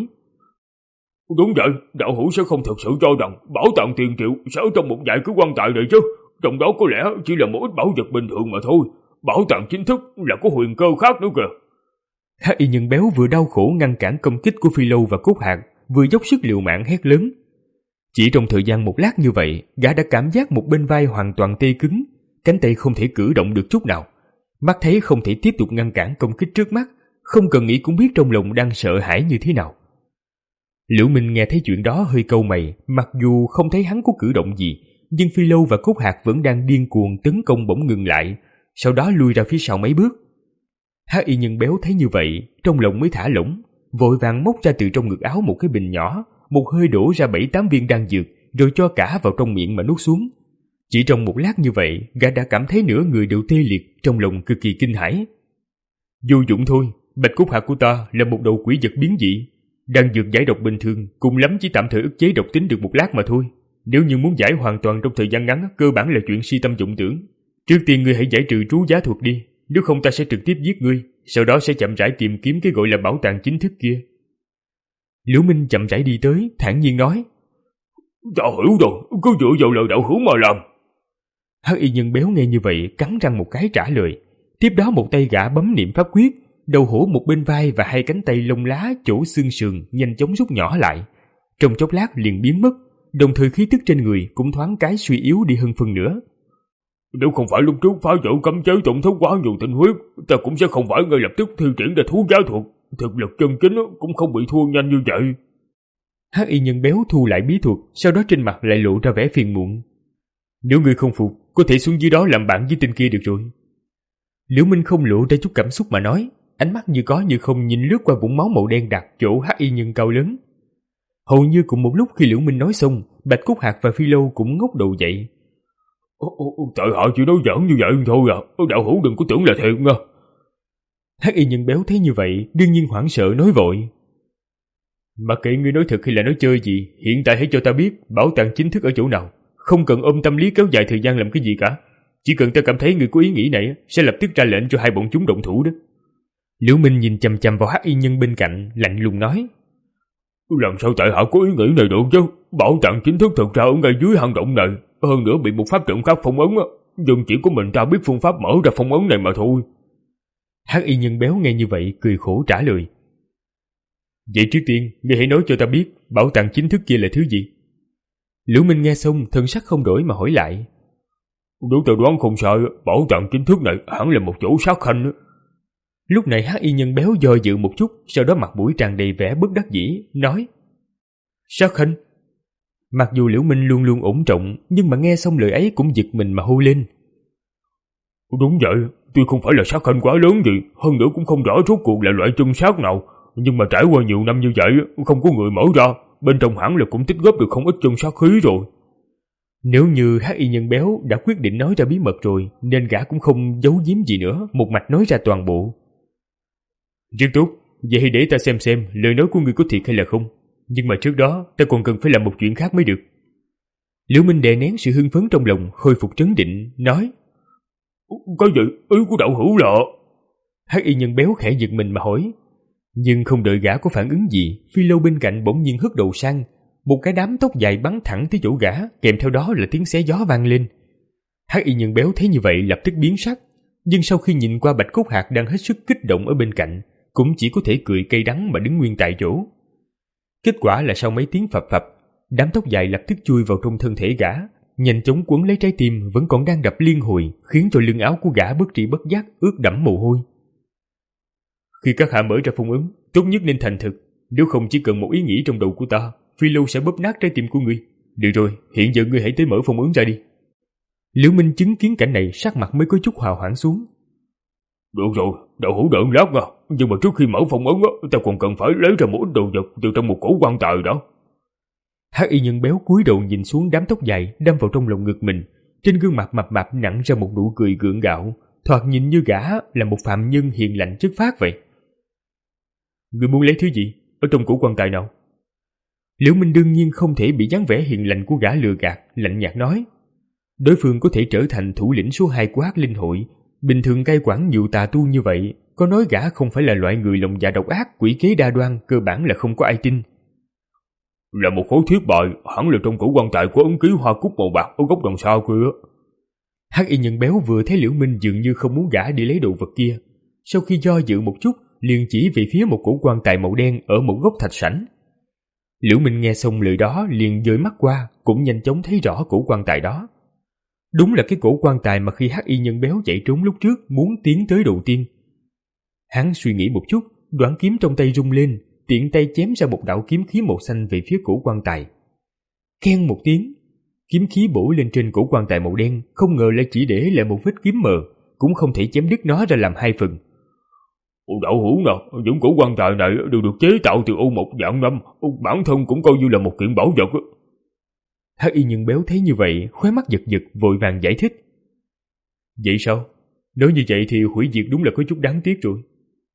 Đúng vậy, đạo hữu sẽ không thật sự cho rằng bảo tàng tiền triệu sẽ ở trong một vài cái quan tài này chứ. Trong đó có lẽ chỉ là một ít bảo vật bình thường mà thôi. Bảo tàng chính thức là có huyền cơ khác nữa kìa. Hắc y nhân béo vừa đau khổ ngăn cản công kích của Phi Lâu và Cốt Hạc, vừa dốc sức liều mạng hét lớn. Chỉ trong thời gian một lát như vậy, gã đã cảm giác một bên vai hoàn toàn tê cứng, cánh tay không thể cử động được chút nào. Mắt thấy không thể tiếp tục ngăn cản công kích trước mắt, không cần nghĩ cũng biết trong lòng đang sợ hãi như thế nào. Liễu Minh nghe thấy chuyện đó hơi cau mày, mặc dù không thấy hắn có cử động gì, nhưng Phi Lâu và Cốt Hạc vẫn đang điên cuồng tấn công bỗng ngừng lại, sau đó lui ra phía sau mấy bước. Hắc y nhân béo thấy như vậy, trong lòng mới thả lỏng, vội vàng móc ra từ trong ngực áo một cái bình nhỏ, một hơi đổ ra bảy tám viên đan dược, rồi cho cả vào trong miệng mà nuốt xuống. Chỉ trong một lát như vậy, gã đã cảm thấy nửa người đều tê liệt, trong lòng cực kỳ kinh hãi. Vô dụng thôi, Bạch Cốt Hạc của ta là một đầu quỷ vật biến dị. Đan dược giải độc bình thường cùng lắm chỉ tạm thời ức chế độc tính được một lát mà thôi. Nếu như muốn giải hoàn toàn trong thời gian ngắn, cơ bản là chuyện si tâm vọng tưởng. Trước tiên ngươi hãy giải trừ trú giá thuật đi, nếu không ta sẽ trực tiếp giết ngươi, sau đó sẽ chậm rãi tìm kiếm cái gọi là bảo tàng chính thức kia. Liễu Minh chậm rãi đi tới, thản nhiên nói: Ta hiểu rồi, cứ dựa vào lời đạo hữu mà làm. Hắc y nhân béo nghe như vậy cắn răng một cái trả lời. Tiếp đó một tay gã bấm niệm pháp quyết, đầu hổ một bên vai và hai cánh tay lông lá chỗ xương sườn nhanh chóng rút nhỏ lại, trong chốc lát liền biến mất, đồng thời khí tức trên người cũng thoáng cái suy yếu đi hơn phần nữa. Nếu không phải lúc trước phá vỡ cấm chế tổn thất quá nhiều tinh huyết, ta cũng sẽ không phải ngay lập tức thi triển ra thú giá thuật. Thực lực chân chính cũng không bị thua nhanh như vậy. Hắc y nhân béo thu lại bí thuật, sau đó trên mặt lại lộ ra vẻ phiền muộn. Nếu ngươi không phục, có thể xuống dưới đó làm bạn với tên kia được rồi. Liễu Minh không lộ ra chút cảm xúc mà nói, ánh mắt như có như không nhìn lướt qua vũng máu màu đen đặc chỗ hắc y nhân cao lớn. Hầu như cùng một lúc khi Liễu Minh nói xong, Bạch Cúc Hạc và Phi Lâu cũng ngóc đầu dậy. Tại họ chỉ nói giỡn như vậy thôi à, đạo hữu đừng có tưởng là thiệt nha. Hắc y nhân béo thấy như vậy, đương nhiên hoảng sợ nói vội: Mặc kệ ngươi nói thật hay là nói chơi gì, hiện tại hãy cho ta biết bảo tàng chính thức ở chỗ nào. Không cần ôm tâm lý kéo dài thời gian làm cái gì cả. Chỉ cần ta cảm thấy ngươi có ý nghĩ này, sẽ lập tức ra lệnh cho hai bọn chúng động thủ đó. Liễu Minh nhìn chằm chằm vào hắc y nhân bên cạnh, lạnh lùng nói: Làm sao tại hạ có ý nghĩ này được chứ? Bảo tàng chính thức thật ra ở ngay dưới hang động này, hơn nữa bị một pháp trận khác phong ấn, nhưng chỉ có mình ta biết phương pháp mở ra phong ấn này mà thôi. Hắc y nhân béo nghe như vậy cười khổ trả lời: Vậy trước tiên, ngươi hãy nói cho ta biết bảo tàng chính thức kia là thứ gì? Liễu Minh nghe xong thân sắc không đổi mà hỏi lại: Nếu ta đoán không sai, bảo tàng chính thức này hẳn là một chỗ sát khanh. Lúc này hắc y nhân béo do dự một chút, sau đó mặt mũi tràn đầy vẻ bất đắc dĩ, nói: Sát khanh? Mặc dù Liễu Minh luôn luôn ổn trọng, nhưng mà nghe xong lời ấy cũng giật mình mà hô lên: Đúng vậy, tuy không phải là sát khanh quá lớn gì, hơn nữa cũng không rõ rốt cuộc là loại chân sát nào, nhưng mà trải qua nhiều năm như vậy, không có người mở ra, bên trong hẳn là cũng tích góp được không ít chân sát khí rồi. Nếu như hắc y nhân béo đã quyết định nói ra bí mật rồi, nên gã cũng không giấu giếm gì nữa, một mạch nói ra toàn bộ. Rất tốt, vậy hãy để ta xem xem lời nói của ngươi có thiệt hay là không. Nhưng mà trước đó ta còn cần phải làm một chuyện khác mới được. Liễu Minh đè nén sự hưng phấn trong lòng, khôi phục trấn định, nói: Cái gì? Ý của đạo hữu là? Hắc y nhân béo khẽ giật mình mà hỏi. Nhưng không đợi gã có phản ứng gì, Phi Lâu bên cạnh bỗng nhiên hất đầu sang, một cái đám tóc dài bắn thẳng tới chỗ gã, kèm theo đó là tiếng xé gió vang lên. Hắc y nhân béo thấy như vậy lập tức biến sắc, nhưng sau khi nhìn qua Bạch Cúc Hạc đang hết sức kích động ở bên cạnh, cũng chỉ có thể cười cay đắng mà đứng nguyên tại chỗ. Kết quả là sau mấy tiếng phập phập, đám tóc dài lập tức chui vào trong thân thể gã, nhanh chóng quấn lấy trái tim vẫn còn đang đập liên hồi, khiến cho lưng áo của gã bất tri bất giác ướt đẫm mồ hôi. Khi các hạ mở ra phong ấn, tốt nhất nên thành thực, nếu không chỉ cần một ý nghĩ trong đầu của ta, Phi Lâu sẽ bóp nát trái tim của ngươi. Được rồi, hiện giờ ngươi hãy tới mở phong ấn ra đi. Liễu Minh chứng kiến cảnh này, sắc mặt mới có chút hòa hoãn xuống. Được rồi, đạo hữu đợi lát nha, nhưng mà trước khi mở phong ấn, ta còn cần phải lấy ra một ít đồ vật từ trong một cổ quan tài đó. Hắc y nhân béo cúi đầu nhìn xuống đám tóc dài đâm vào trong lồng ngực mình, trên gương mặt mập mạp nặn ra một nụ cười gượng gạo, thoạt nhìn như gã là một phạm nhân hiền lành chất phác vậy. Ngươi muốn lấy thứ gì? Ở trong cổ quan tài nào? Liễu Minh đương nhiên không thể bị dáng vẻ hiền lành của gã lừa gạt, lạnh nhạt nói. Đối phương có thể trở thành thủ lĩnh số hai của Hắc Linh hội, bình thường cai quản nhiều tà tu như vậy, có nói gã không phải là loại người lòng dạ độc ác, quỷ kế đa đoan, cơ bản là không có ai tin. Là một khối thiết bài, hẳn là trong cổ quan tài của ấn ký hoa cúc màu bạc ở góc đằng sau kia. Hắc y nhân béo vừa thấy Liễu Minh dường như không muốn gã đi lấy đồ vật kia, sau khi do dự một chút, liền chỉ về phía một cổ quan tài màu đen ở một góc thạch sảnh. Liễu Minh nghe xong lời đó liền dời mắt qua, cũng nhanh chóng thấy rõ cổ quan tài đó. Đúng là cái cổ quan tài mà khi Hắc y nhân béo chạy trốn lúc trước muốn tiến tới đầu tiên. Hắn suy nghĩ một chút, đoạn kiếm trong tay rung lên, tiện tay chém ra một đạo kiếm khí màu xanh về phía cổ quan tài. Keng một tiếng, kiếm khí bổ lên trên cổ quan tài màu đen, không ngờ lại chỉ để lại một vết kiếm mờ, cũng không thể chém đứt nó ra làm hai phần. Đạo hữu nào, những cổ quan tài này đều được chế tạo từ ô một vạn năm, bản thân cũng coi như là một kiện bảo vật. Hắc y nhân béo thấy như vậy, khóe mắt giật giật, vội vàng giải thích. Vậy sao? Nếu như vậy thì hủy diệt đúng là có chút đáng tiếc rồi.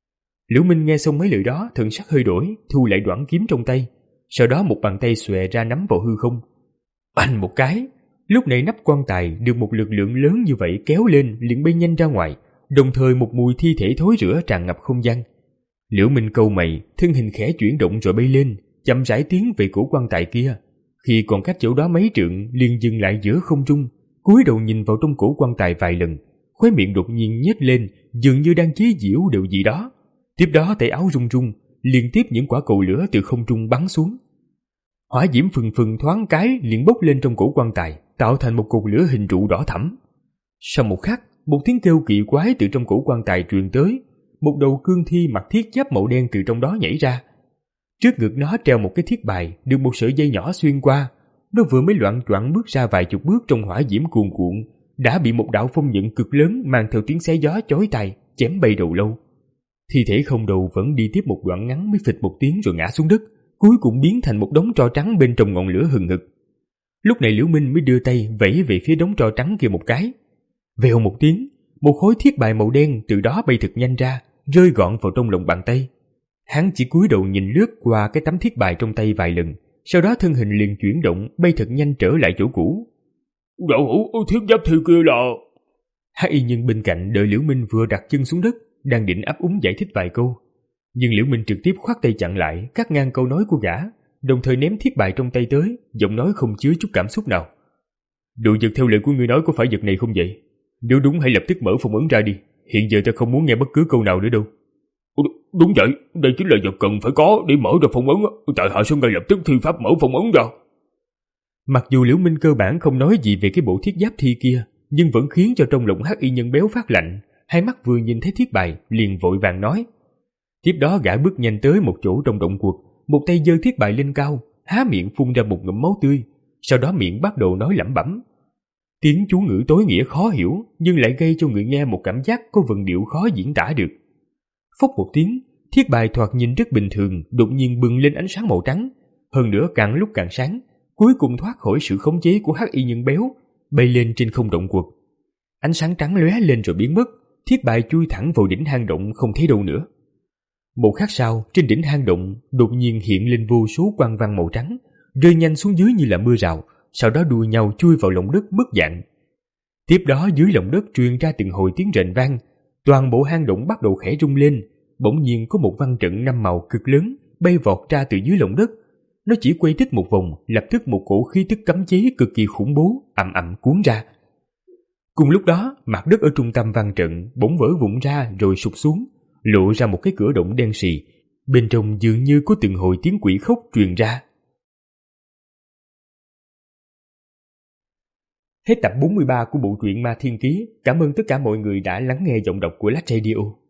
Liễu Minh nghe xong mấy lời đó, thần sắc hơi đổi, thu lại đoạn kiếm trong tay. Sau đó một bàn tay xòe ra nắm vào hư không. Bành một cái, lúc này nắp quan tài được một lực lượng lớn như vậy kéo lên liền bay nhanh ra ngoài, đồng thời một mùi thi thể thối rữa tràn ngập không gian. Liễu Minh cau mày, thân hình khẽ chuyển động rồi bay lên, chậm rãi tiến về cổ quan tài kia. Khi còn cách chỗ đó mấy trượng, liền dừng lại giữa không trung, cúi đầu nhìn vào trong cổ quan tài vài lần, khóe miệng đột nhiên nhếch lên, dường như đang chế giễu điều gì đó. Tiếp đó tay áo rung rung, liên tiếp những quả cầu lửa từ không trung bắn xuống. Hỏa diễm phừng phừng thoáng cái liền bốc lên trong cổ quan tài, tạo thành một cột lửa hình trụ đỏ thẫm. Sau một khắc, một tiếng kêu kỳ quái từ trong cổ quan tài truyền tới, một đầu cương thi mặc thiết giáp màu đen từ trong đó nhảy ra. Trước ngực nó treo một cái thiết bài được một sợi dây nhỏ xuyên qua. Nó vừa mới loạng choạng bước ra vài chục bước trong hỏa diễm cuồn cuộn, đã bị một đạo phong nhận cực lớn mang theo tiếng xé gió chói tai chém bay đầu lâu. Thi thể không đầu vẫn đi tiếp một đoạn ngắn mới phịch một tiếng rồi ngã xuống đất, cuối cùng biến thành một đống tro trắng bên trong ngọn lửa hừng hực. Lúc này Liễu Minh mới đưa tay vẫy về phía đống tro trắng kia một cái. Vèo một tiếng, một khối thiết bài màu đen từ đó bay thật nhanh ra, rơi gọn vào trong lòng bàn tay. Hắn chỉ cúi đầu nhìn lướt qua cái tấm thiết bài trong tay vài lần, sau đó thân hình liền chuyển động bay thật nhanh trở lại chỗ cũ. Đạo hữu, thiết giáp thi kia là... Hắc y nhân bên cạnh đợi Liễu Minh vừa đặt chân xuống đất, đang định ấp úng giải thích vài câu, nhưng Liễu Minh trực tiếp khoát tay chặn lại, cắt ngang câu nói của gã, đồng thời ném thiết bài trong tay tới, giọng nói không chứa chút cảm xúc nào. Đồ vật theo lời của ngươi nói có phải vật này không vậy? Nếu đúng hãy lập tức mở phong ấn ra đi, hiện giờ ta không muốn nghe bất cứ câu nào nữa đâu. Đúng vậy, đây chính là vật cần phải có để mở ra phong ấn, tại hạ sẽ ngay lập tức thi pháp mở phong ấn ra. Mặc dù Liễu Minh cơ bản không nói gì về cái bộ thiết giáp thi kia, nhưng vẫn khiến cho trong lòng hắc y nhân béo phát lạnh, hai mắt vừa nhìn thấy thiết bài liền vội vàng nói. Tiếp đó gã bước nhanh tới một chỗ trong động quật, một tay giơ thiết bài lên cao, há miệng phun ra một ngụm máu tươi, sau đó miệng bắt đầu nói lẩm bẩm. Tiếng chú ngữ tối nghĩa khó hiểu, nhưng lại gây cho người nghe một cảm giác có vần điệu khó diễn tả được. Phốc một tiếng, thiết bài thoạt nhìn rất bình thường đột nhiên bừng lên ánh sáng màu trắng, hơn nữa càng lúc càng sáng, cuối cùng thoát khỏi sự khống chế của hắc y nhân béo, bay lên trên không động quật. Ánh sáng trắng lóe lên rồi biến mất, thiết bài chui thẳng vào đỉnh hang động không thấy đâu nữa. Một khắc sau, trên đỉnh hang động đột nhiên hiện lên vô số quang văn màu trắng, rơi nhanh xuống dưới như là mưa rào, sau đó đua nhau chui vào lòng đất mất dạng. Tiếp đó dưới lòng đất truyền ra từng hồi tiếng rền vang, toàn bộ hang động bắt đầu khẽ rung lên, bỗng nhiên có một văn trận năm màu cực lớn bay vọt ra từ dưới lòng đất. Nó chỉ quay tích một vòng, lập tức một cổ khí tức cấm chế cực kỳ khủng bố ầm ầm cuốn ra. Cùng lúc đó, mặt đất ở trung tâm văn trận bỗng vỡ vụn ra rồi sụt xuống, lộ ra một cái cửa động đen sì, bên trong dường như có từng hồi tiếng quỷ khóc truyền ra. Hết tập bốn mươi ba của bộ truyện Ma Thiên Ký. Cảm ơn tất cả mọi người đã lắng nghe giọng đọc của Lách Radio.